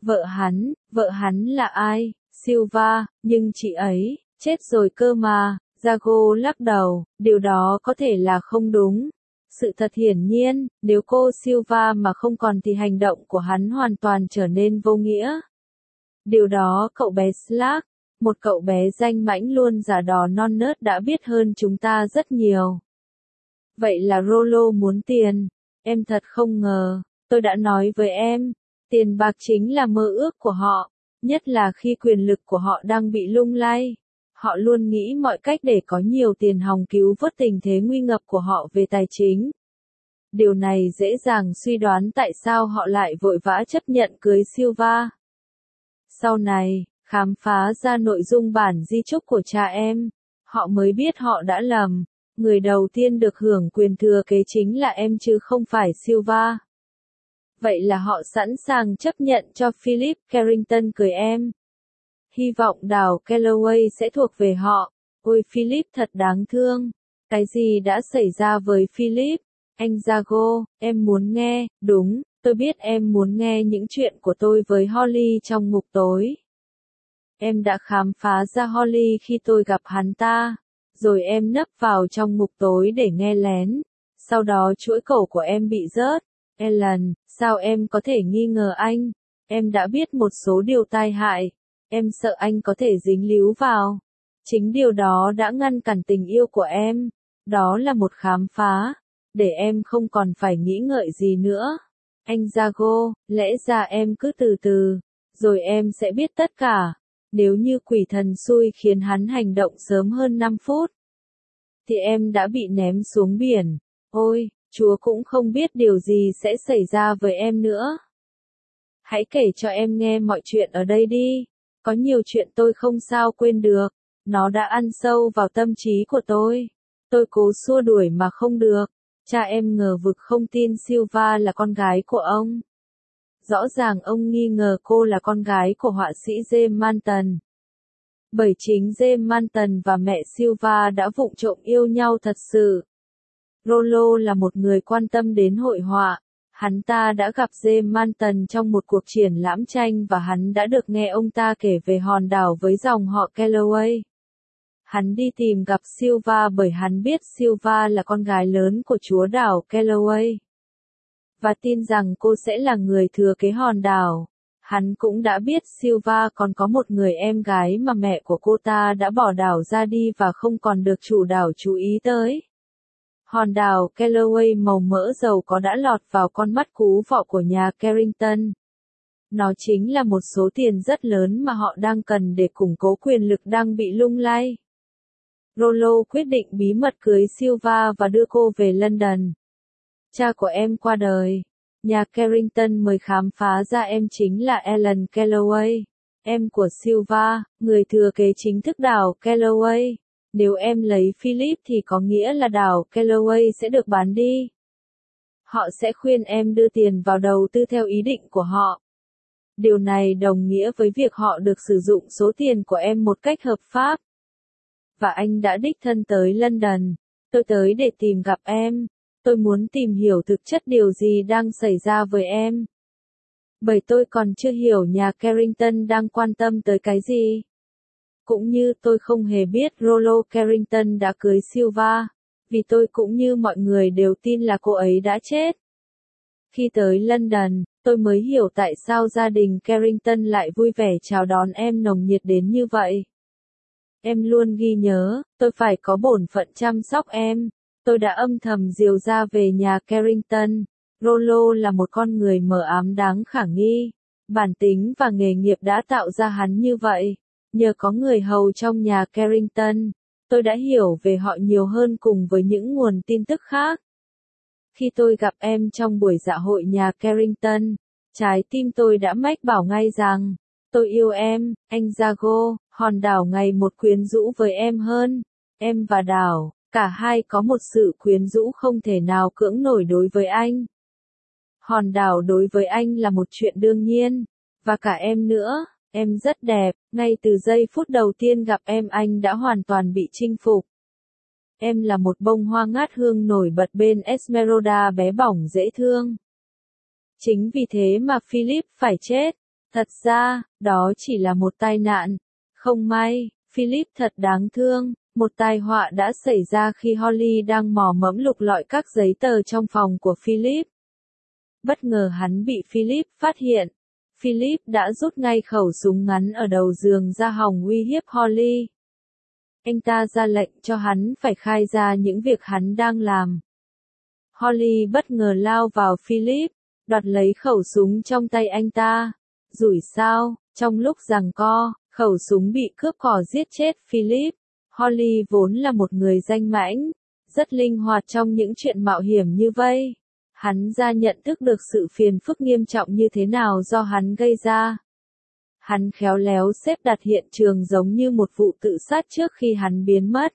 S1: Vợ hắn là ai? Silva, nhưng chị ấy, chết rồi cơ mà. Jago lắc đầu, điều đó có thể là không đúng. Sự thật hiển nhiên, nếu cô Silva mà không còn thì hành động của hắn hoàn toàn trở nên vô nghĩa. Điều đó cậu bé Slack, một cậu bé danh mãnh luôn giả đò non nớt đã biết hơn chúng ta rất nhiều. Vậy là Rollo muốn tiền. Em thật không ngờ, tôi đã nói với em, tiền bạc chính là mơ ước của họ, nhất là khi quyền lực của họ đang bị lung lay. Họ luôn nghĩ mọi cách để có nhiều tiền hòng cứu vớt tình thế nguy ngập của họ về tài chính. Điều này dễ dàng suy đoán tại sao họ lại vội vã chấp nhận cưới Silva. Sau này, khám phá ra nội dung bản di chúc của cha em, họ mới biết họ đã lầm. Người đầu tiên được hưởng quyền thừa kế chính là em chứ không phải Silva. Vậy là họ sẵn sàng chấp nhận cho Philip Carrington cưới em. Hy vọng đảo Callaway sẽ thuộc về họ. Ôi Philip thật đáng thương. Cái gì đã xảy ra với Philip? Anh Jago, em muốn nghe, đúng, tôi biết em muốn nghe những chuyện của tôi với Holly trong ngục tối. Em đã khám phá ra Holly khi tôi gặp hắn ta. Rồi em nấp vào trong ngục tối để nghe lén. Sau đó chuỗi cổ của em bị rớt. Ellen, sao em có thể nghi ngờ anh? Em đã biết một số điều tai hại. Em sợ anh có thể dính líu vào. Chính điều đó đã ngăn cản tình yêu của em. Đó là một khám phá. Để em không còn phải nghĩ ngợi gì nữa. Anh Jago, lẽ ra em cứ từ từ. Rồi em sẽ biết tất cả. Nếu như quỷ thần xui khiến hắn hành động sớm hơn 5 phút. Thì em đã bị ném xuống biển. Ôi, Chúa cũng không biết điều gì sẽ xảy ra với em nữa. Hãy kể cho em nghe mọi chuyện ở đây đi. Có nhiều chuyện tôi không sao quên được. Nó đã ăn sâu vào tâm trí của tôi. Tôi cố xua đuổi mà không được. Cha em ngờ vực không tin Silva là con gái của ông. Rõ ràng ông nghi ngờ cô là con gái của họa sĩ James Manton. Bởi chính James Manton và mẹ Silva đã vụng trộm yêu nhau thật sự. Rollo là một người quan tâm đến hội họa. Hắn ta đã gặp James Manton trong một cuộc triển lãm tranh và hắn đã được nghe ông ta kể về hòn đảo với dòng họ Callaway. Hắn đi tìm gặp Silva bởi hắn biết Silva là con gái lớn của chúa đảo Callaway. và tin rằng cô sẽ là người thừa kế hòn đảo. Hắn cũng đã biết Silva còn có một người em gái mà mẹ của cô ta đã bỏ đảo ra đi và không còn được chủ đảo chú ý tới. Hòn đảo Callaway màu mỡ dầu có đã lọt vào con mắt cú vọ của nhà Carrington. Nó chính là một số tiền rất lớn mà họ đang cần để củng cố quyền lực đang bị lung lay. Rollo quyết định bí mật cưới Silva và đưa cô về London. Cha của em qua đời. Nhà Carrington mới khám phá ra em chính là Ellen Callaway, em của Silva, người thừa kế chính thức đảo Callaway. Nếu em lấy Philip thì có nghĩa là đảo Callaway sẽ được bán đi. Họ sẽ khuyên em đưa tiền vào đầu tư theo ý định của họ. Điều này đồng nghĩa với việc họ được sử dụng số tiền của em một cách hợp pháp. Và anh đã đích thân tới London. Tôi tới để tìm gặp em. Tôi muốn tìm hiểu thực chất điều gì đang xảy ra với em. Bởi tôi còn chưa hiểu nhà Carrington đang quan tâm tới cái gì. Cũng như tôi không hề biết Rollo Carrington đã cưới Silva, vì tôi cũng như mọi người đều tin là cô ấy đã chết. Khi tới London, tôi mới hiểu tại sao gia đình Carrington lại vui vẻ chào đón em nồng nhiệt đến như vậy. Em luôn ghi nhớ, tôi phải có bổn phận chăm sóc em. Tôi đã âm thầm dìu ra về nhà Carrington. Rollo là một con người mờ ám đáng khả nghi. Bản tính và nghề nghiệp đã tạo ra hắn như vậy. Nhờ có người hầu trong nhà Carrington, tôi đã hiểu về họ nhiều hơn cùng với những nguồn tin tức khác. Khi tôi gặp em trong buổi dạ hội nhà Carrington, trái tim tôi đã mách bảo ngay rằng, tôi yêu em, anh Jago, hòn đảo ngày một quyến rũ với em hơn. Em và đảo, cả hai có một sự quyến rũ không thể nào cưỡng nổi đối với anh. Hòn đảo đối với anh là một chuyện đương nhiên, và cả em nữa, em rất đẹp, ngay từ giây phút đầu tiên gặp em anh đã hoàn toàn bị chinh phục. Em là một bông hoa ngát hương nổi bật bên Esmeralda bé bỏng dễ thương. Chính vì thế mà Philip phải chết. Thật ra, đó chỉ là một tai nạn. Không may, Philip thật đáng thương. Một tai họa đã xảy ra khi Holly đang mò mẫm lục lọi các giấy tờ trong phòng của Philip. Bất ngờ hắn bị Philip phát hiện. Philip đã rút ngay khẩu súng ngắn ở đầu giường ra hòng uy hiếp Holly. Anh ta ra lệnh cho hắn phải khai ra những việc hắn đang làm. Holly bất ngờ lao vào Philip, đoạt lấy khẩu súng trong tay anh ta. Rủi sao, trong lúc giằng co, khẩu súng bị cướp cò giết chết Philip. Holly vốn là một người danh mãnh, rất linh hoạt trong những chuyện mạo hiểm như vây. Hắn ra nhận thức được sự phiền phức nghiêm trọng như thế nào do hắn gây ra. Hắn khéo léo xếp đặt hiện trường giống như một vụ tự sát trước khi hắn biến mất.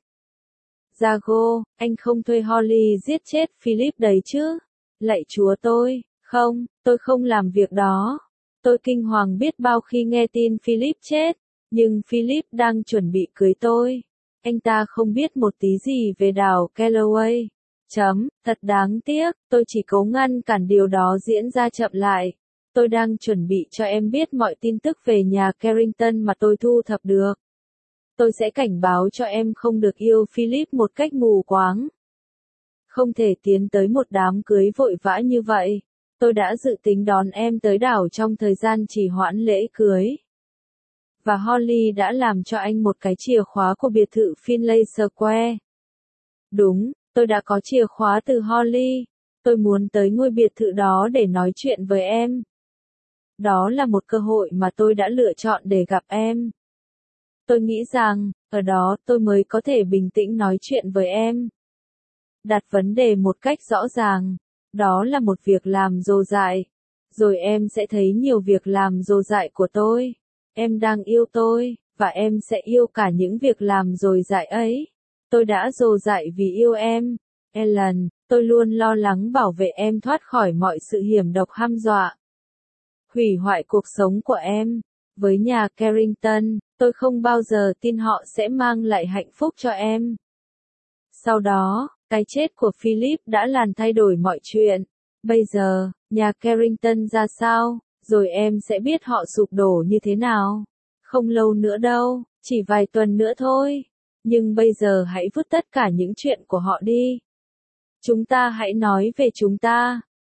S1: Jago, anh không thuê Holly giết chết Philip đấy chứ? Lạy chúa tôi không làm việc đó. Tôi kinh hoàng biết bao khi nghe tin Philip chết, nhưng Philip đang chuẩn bị cưới tôi. Anh ta không biết một tí gì về đảo Callaway. Thật đáng tiếc, tôi chỉ cố ngăn cản điều đó diễn ra chậm lại. Tôi đang chuẩn bị cho em biết mọi tin tức về nhà Carrington mà tôi thu thập được. Tôi sẽ cảnh báo cho em không được yêu Philip một cách mù quáng. Không thể tiến tới một đám cưới vội vã như vậy. Tôi đã dự tính đón em tới đảo trong thời gian trì hoãn lễ cưới. Và Holly đã làm cho anh một cái chìa khóa của biệt thự Finlay Square. Đúng, tôi đã có chìa khóa từ Holly. Tôi muốn tới ngôi biệt thự đó để nói chuyện với em. Đó là một cơ hội mà tôi đã lựa chọn để gặp em. Tôi nghĩ rằng, ở đó tôi mới có thể bình tĩnh nói chuyện với em. Đặt vấn đề một cách rõ ràng. Đó là một việc làm dồ dại. Rồi em sẽ thấy nhiều việc làm dồ dại của tôi. Em đang yêu tôi, và em sẽ yêu cả những việc làm dồi dại ấy. Tôi đã dồ dại vì yêu em. Ellen, tôi luôn lo lắng bảo vệ em thoát khỏi mọi sự hiểm độc hăm dọa. Hủy hoại cuộc sống của em. Với nhà Carrington, tôi không bao giờ tin họ sẽ mang lại hạnh phúc cho em. Sau đó, cái chết của Philip đã làm thay đổi mọi chuyện. Bây giờ, nhà Carrington ra sao, rồi em sẽ biết họ sụp đổ như thế nào. Không lâu nữa đâu, chỉ vài tuần nữa thôi. Nhưng bây giờ hãy vứt tất cả những chuyện của họ đi. Chúng ta hãy nói về chúng ta.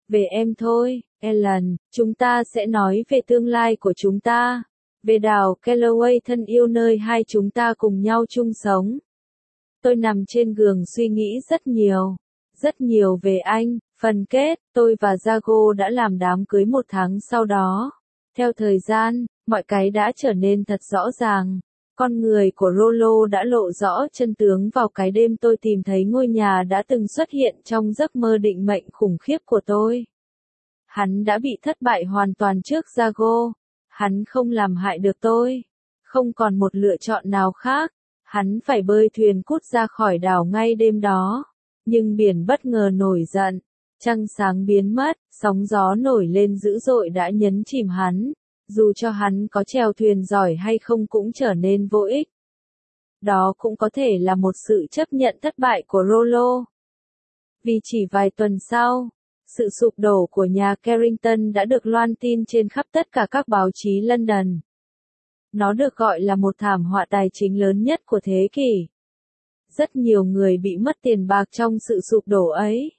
S1: Về em thôi, Ellen, chúng ta sẽ nói về tương lai của chúng ta. Về đảo Calloway thân yêu nơi hai chúng ta cùng nhau chung sống. Tôi nằm trên giường suy nghĩ rất nhiều về anh. Phần kết, tôi và Jago đã làm đám cưới 1 tháng sau đó. Theo thời gian, mọi cái đã trở nên thật rõ ràng. Con người của Rollo đã lộ rõ chân tướng vào cái đêm tôi tìm thấy ngôi nhà đã từng xuất hiện trong giấc mơ định mệnh khủng khiếp của tôi. Hắn đã bị thất bại hoàn toàn trước Jago. Hắn không làm hại được tôi. Không còn một lựa chọn nào khác. Hắn phải bơi thuyền cút ra khỏi đảo ngay đêm đó. Nhưng biển bất ngờ nổi giận. Trăng sáng biến mất, sóng gió nổi lên dữ dội đã nhấn chìm hắn. Dù cho hắn có chèo thuyền giỏi hay không cũng trở nên vô ích. Đó cũng có thể là một sự chấp nhận thất bại của Rollo. Vì chỉ vài tuần sau, sự sụp đổ của nhà Carrington đã được loan tin trên khắp tất cả các báo chí London. Nó được gọi là một thảm họa tài chính lớn nhất của thế kỷ. Rất nhiều người bị mất tiền bạc trong sự sụp đổ ấy.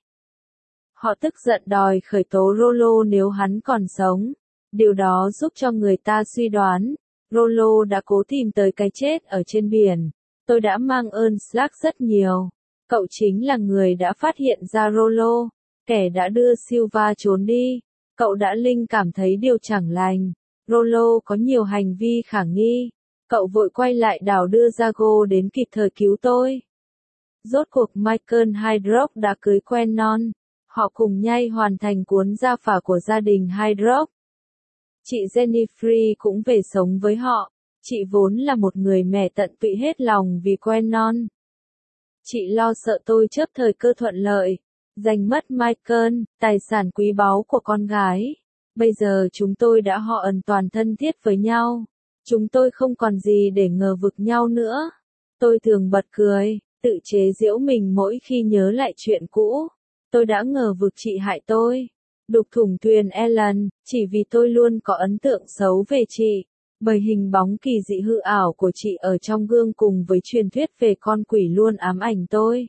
S1: Họ tức giận đòi khởi tố Rollo nếu hắn còn sống. Điều đó giúp cho người ta suy đoán, Rollo đã cố tìm tới cái chết ở trên biển. Tôi đã mang ơn Slack rất nhiều. Cậu chính là người đã phát hiện ra Rollo, kẻ đã đưa Silva trốn đi. Cậu đã linh cảm thấy điều chẳng lành. Rollo có nhiều hành vi khả nghi. Cậu vội quay lại đảo đưa Jago đến kịp thời cứu tôi. Rốt cuộc Michael Hydrock đã cưới quen non. Họ cùng nhau hoàn thành cuốn gia phả của gia đình Hydrock. Chị Jennifer cũng về sống với họ. Chị vốn là một người mẹ tận tụy hết lòng vì quen non. Chị lo sợ tôi chớp thời cơ thuận lợi, giành mất Michael, tài sản quý báu của con gái. Bây giờ chúng tôi đã họ ẩn toàn thân thiết với nhau. Chúng tôi không còn gì để ngờ vực nhau nữa. Tôi thường bật cười, tự chế giễu mình mỗi khi nhớ lại chuyện cũ. Tôi đã ngờ vực chị hại tôi. Đục thủng thuyền Ellen, chỉ vì tôi luôn có ấn tượng xấu về chị. Bởi hình bóng kỳ dị hư ảo của chị ở trong gương cùng với truyền thuyết về con quỷ luôn ám ảnh tôi.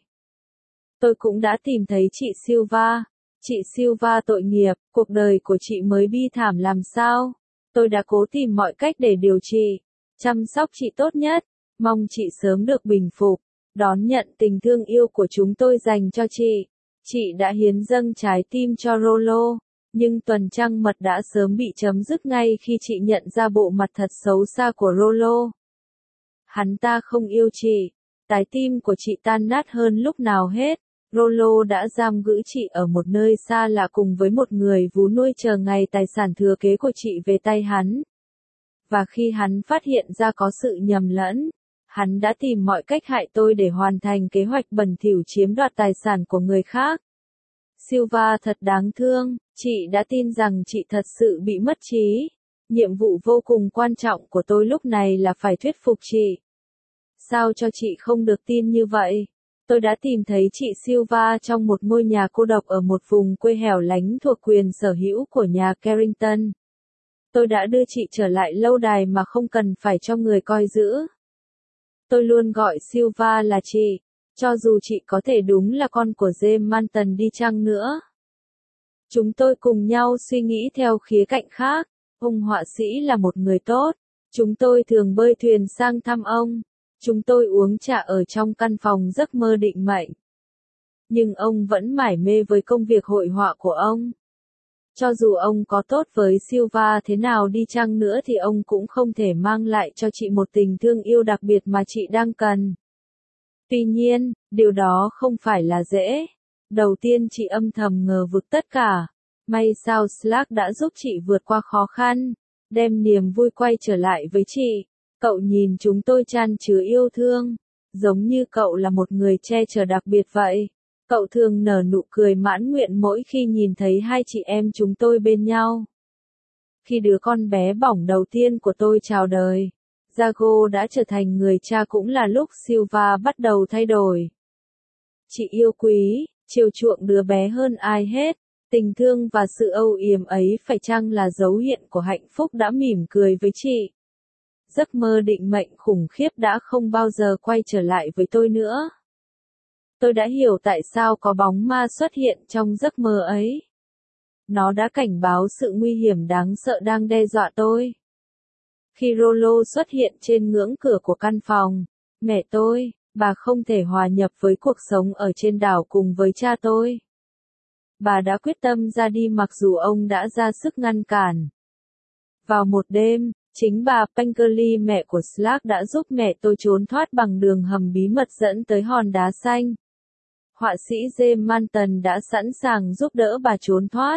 S1: Tôi cũng đã tìm thấy chị Silva. Chị Silva tội nghiệp, cuộc đời của chị mới bi thảm làm sao. Tôi đã cố tìm mọi cách để điều trị, chăm sóc chị tốt nhất, mong chị sớm được bình phục, đón nhận tình thương yêu của chúng tôi dành cho chị. Chị đã hiến dâng trái tim cho Rollo, nhưng tuần trăng mật đã sớm bị chấm dứt ngay khi chị nhận ra bộ mặt thật xấu xa của Rollo. Hắn ta không yêu chị, trái tim của chị tan nát hơn lúc nào hết. Rollo đã giam giữ chị ở một nơi xa lạ cùng với một người vú nuôi chờ ngày tài sản thừa kế của chị về tay hắn. Và khi hắn phát hiện ra có sự nhầm lẫn, hắn đã tìm mọi cách hại tôi để hoàn thành kế hoạch bẩn thỉu chiếm đoạt tài sản của người khác. Silva thật đáng thương, chị đã tin rằng chị thật sự bị mất trí. Nhiệm vụ vô cùng quan trọng của tôi lúc này là phải thuyết phục chị. Sao cho chị không được tin như vậy? Tôi đã tìm thấy chị Silva trong một ngôi nhà cô độc ở một vùng quê hẻo lánh thuộc quyền sở hữu của nhà Carrington. Tôi đã đưa chị trở lại lâu đài mà không cần phải cho người coi giữ. Tôi luôn gọi Silva là chị, cho dù chị có thể đúng là con của James Manton đi chăng nữa. Chúng tôi cùng nhau suy nghĩ theo khía cạnh khác. Ông họa sĩ là một người tốt. Chúng tôi thường bơi thuyền sang thăm ông. Chúng tôi uống trà ở trong căn phòng giấc mơ định mệnh. Nhưng ông vẫn mải mê với công việc hội họa của ông. Cho dù ông có tốt với Silva thế nào đi chăng nữa thì ông cũng không thể mang lại cho chị một tình thương yêu đặc biệt mà chị đang cần. Tuy nhiên, điều đó không phải là dễ. Đầu tiên chị âm thầm ngờ vực tất cả. May sao Slack đã giúp chị vượt qua khó khăn, đem niềm vui quay trở lại với chị. Cậu nhìn chúng tôi chan chứa yêu thương, giống như cậu là một người che chở đặc biệt vậy. Cậu thường nở nụ cười mãn nguyện mỗi khi nhìn thấy hai chị em chúng tôi bên nhau. Khi đứa con bé bỏng đầu tiên của tôi chào đời, Jago đã trở thành người cha cũng là lúc Silva bắt đầu thay đổi. Chị yêu quý, chiều chuộng đứa bé hơn ai hết. Tình thương và sự âu yếm ấy phải chăng là dấu hiện của hạnh phúc đã mỉm cười với chị. Giấc mơ định mệnh khủng khiếp đã không bao giờ quay trở lại với tôi nữa. Tôi đã hiểu tại sao có bóng ma xuất hiện trong giấc mơ ấy. Nó đã cảnh báo sự nguy hiểm đáng sợ đang đe dọa tôi. Khi Rollo xuất hiện trên ngưỡng cửa của căn phòng, mẹ tôi, bà không thể hòa nhập với cuộc sống ở trên đảo cùng với cha tôi. Bà đã quyết tâm ra đi mặc dù ông đã ra sức ngăn cản. Vào một đêm, chính bà Pankerly mẹ của Slack đã giúp mẹ tôi trốn thoát bằng đường hầm bí mật dẫn tới hòn đá xanh. Họa sĩ James Manton đã sẵn sàng giúp đỡ bà trốn thoát.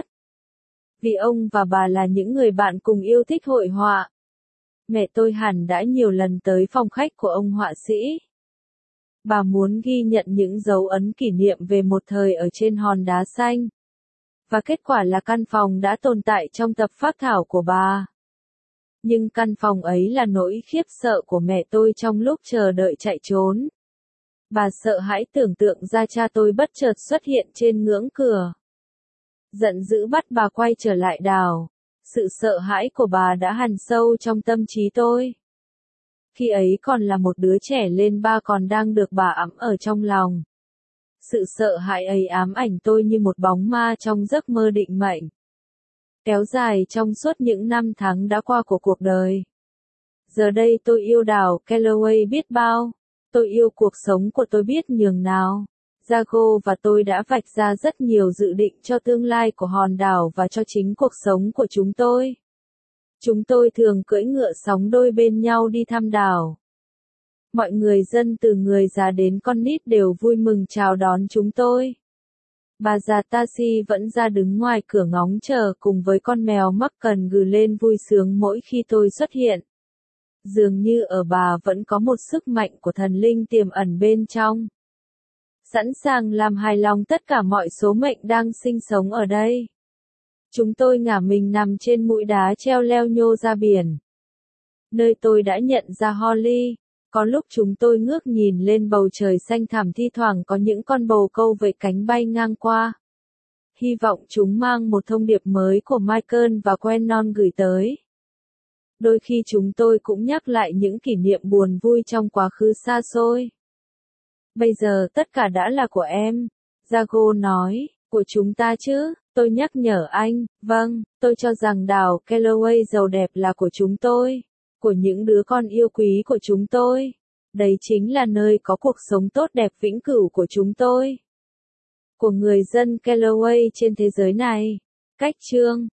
S1: Vì ông và bà là những người bạn cùng yêu thích hội họa. Mẹ tôi hẳn đã nhiều lần tới phòng khách của ông họa sĩ. Bà muốn ghi nhận những dấu ấn kỷ niệm về một thời ở trên hòn đá xanh. Và kết quả là căn phòng đã tồn tại trong tập phác thảo của bà. Nhưng căn phòng ấy là nỗi khiếp sợ của mẹ tôi trong lúc chờ đợi chạy trốn. Bà sợ hãi tưởng tượng ra cha tôi bất chợt xuất hiện trên ngưỡng cửa. Giận dữ bắt bà quay trở lại đảo. Sự sợ hãi của bà đã hằn sâu trong tâm trí tôi. Khi ấy còn là một đứa trẻ lên ba còn đang được bà ẵm ở trong lòng. Sự sợ hãi ấy ám ảnh tôi như một bóng ma trong giấc mơ định mệnh. Kéo dài trong suốt những năm tháng đã qua của cuộc đời. Giờ đây tôi yêu đảo Callaway biết bao. Tôi yêu cuộc sống của tôi biết nhường nào. Jago và tôi đã vạch ra rất nhiều dự định cho tương lai của hòn đảo và cho chính cuộc sống của chúng tôi. Chúng tôi thường cưỡi ngựa sóng đôi bên nhau đi thăm đảo. Mọi người dân từ người già đến con nít đều vui mừng chào đón chúng tôi. Bà già Tashi vẫn ra đứng ngoài cửa ngóng chờ cùng với con mèo mắc cần gừ lên vui sướng mỗi khi tôi xuất hiện. Dường như ở bà vẫn có một sức mạnh của thần linh tiềm ẩn bên trong. Sẵn sàng làm hài lòng tất cả mọi số mệnh đang sinh sống ở đây. Chúng tôi ngả mình nằm trên mũi đá treo leo nhô ra biển. Nơi tôi đã nhận ra Holly. Có lúc chúng tôi ngước nhìn lên bầu trời xanh thẳm thi thoảng có những con bồ câu vẫy cánh bay ngang qua. Hy vọng chúng mang một thông điệp mới của Michael và Quenon gửi tới. Đôi khi chúng tôi cũng nhắc lại những kỷ niệm buồn vui trong quá khứ xa xôi. Bây giờ tất cả đã là của em. Jago nói, của chúng ta chứ, tôi nhắc nhở anh, vâng, tôi cho rằng đảo Callaway giàu đẹp là của chúng tôi. Của những đứa con yêu quý của chúng tôi. Đấy chính là nơi có cuộc sống tốt đẹp vĩnh cửu của chúng tôi. Của người dân Callaway trên thế giới này. Cách chương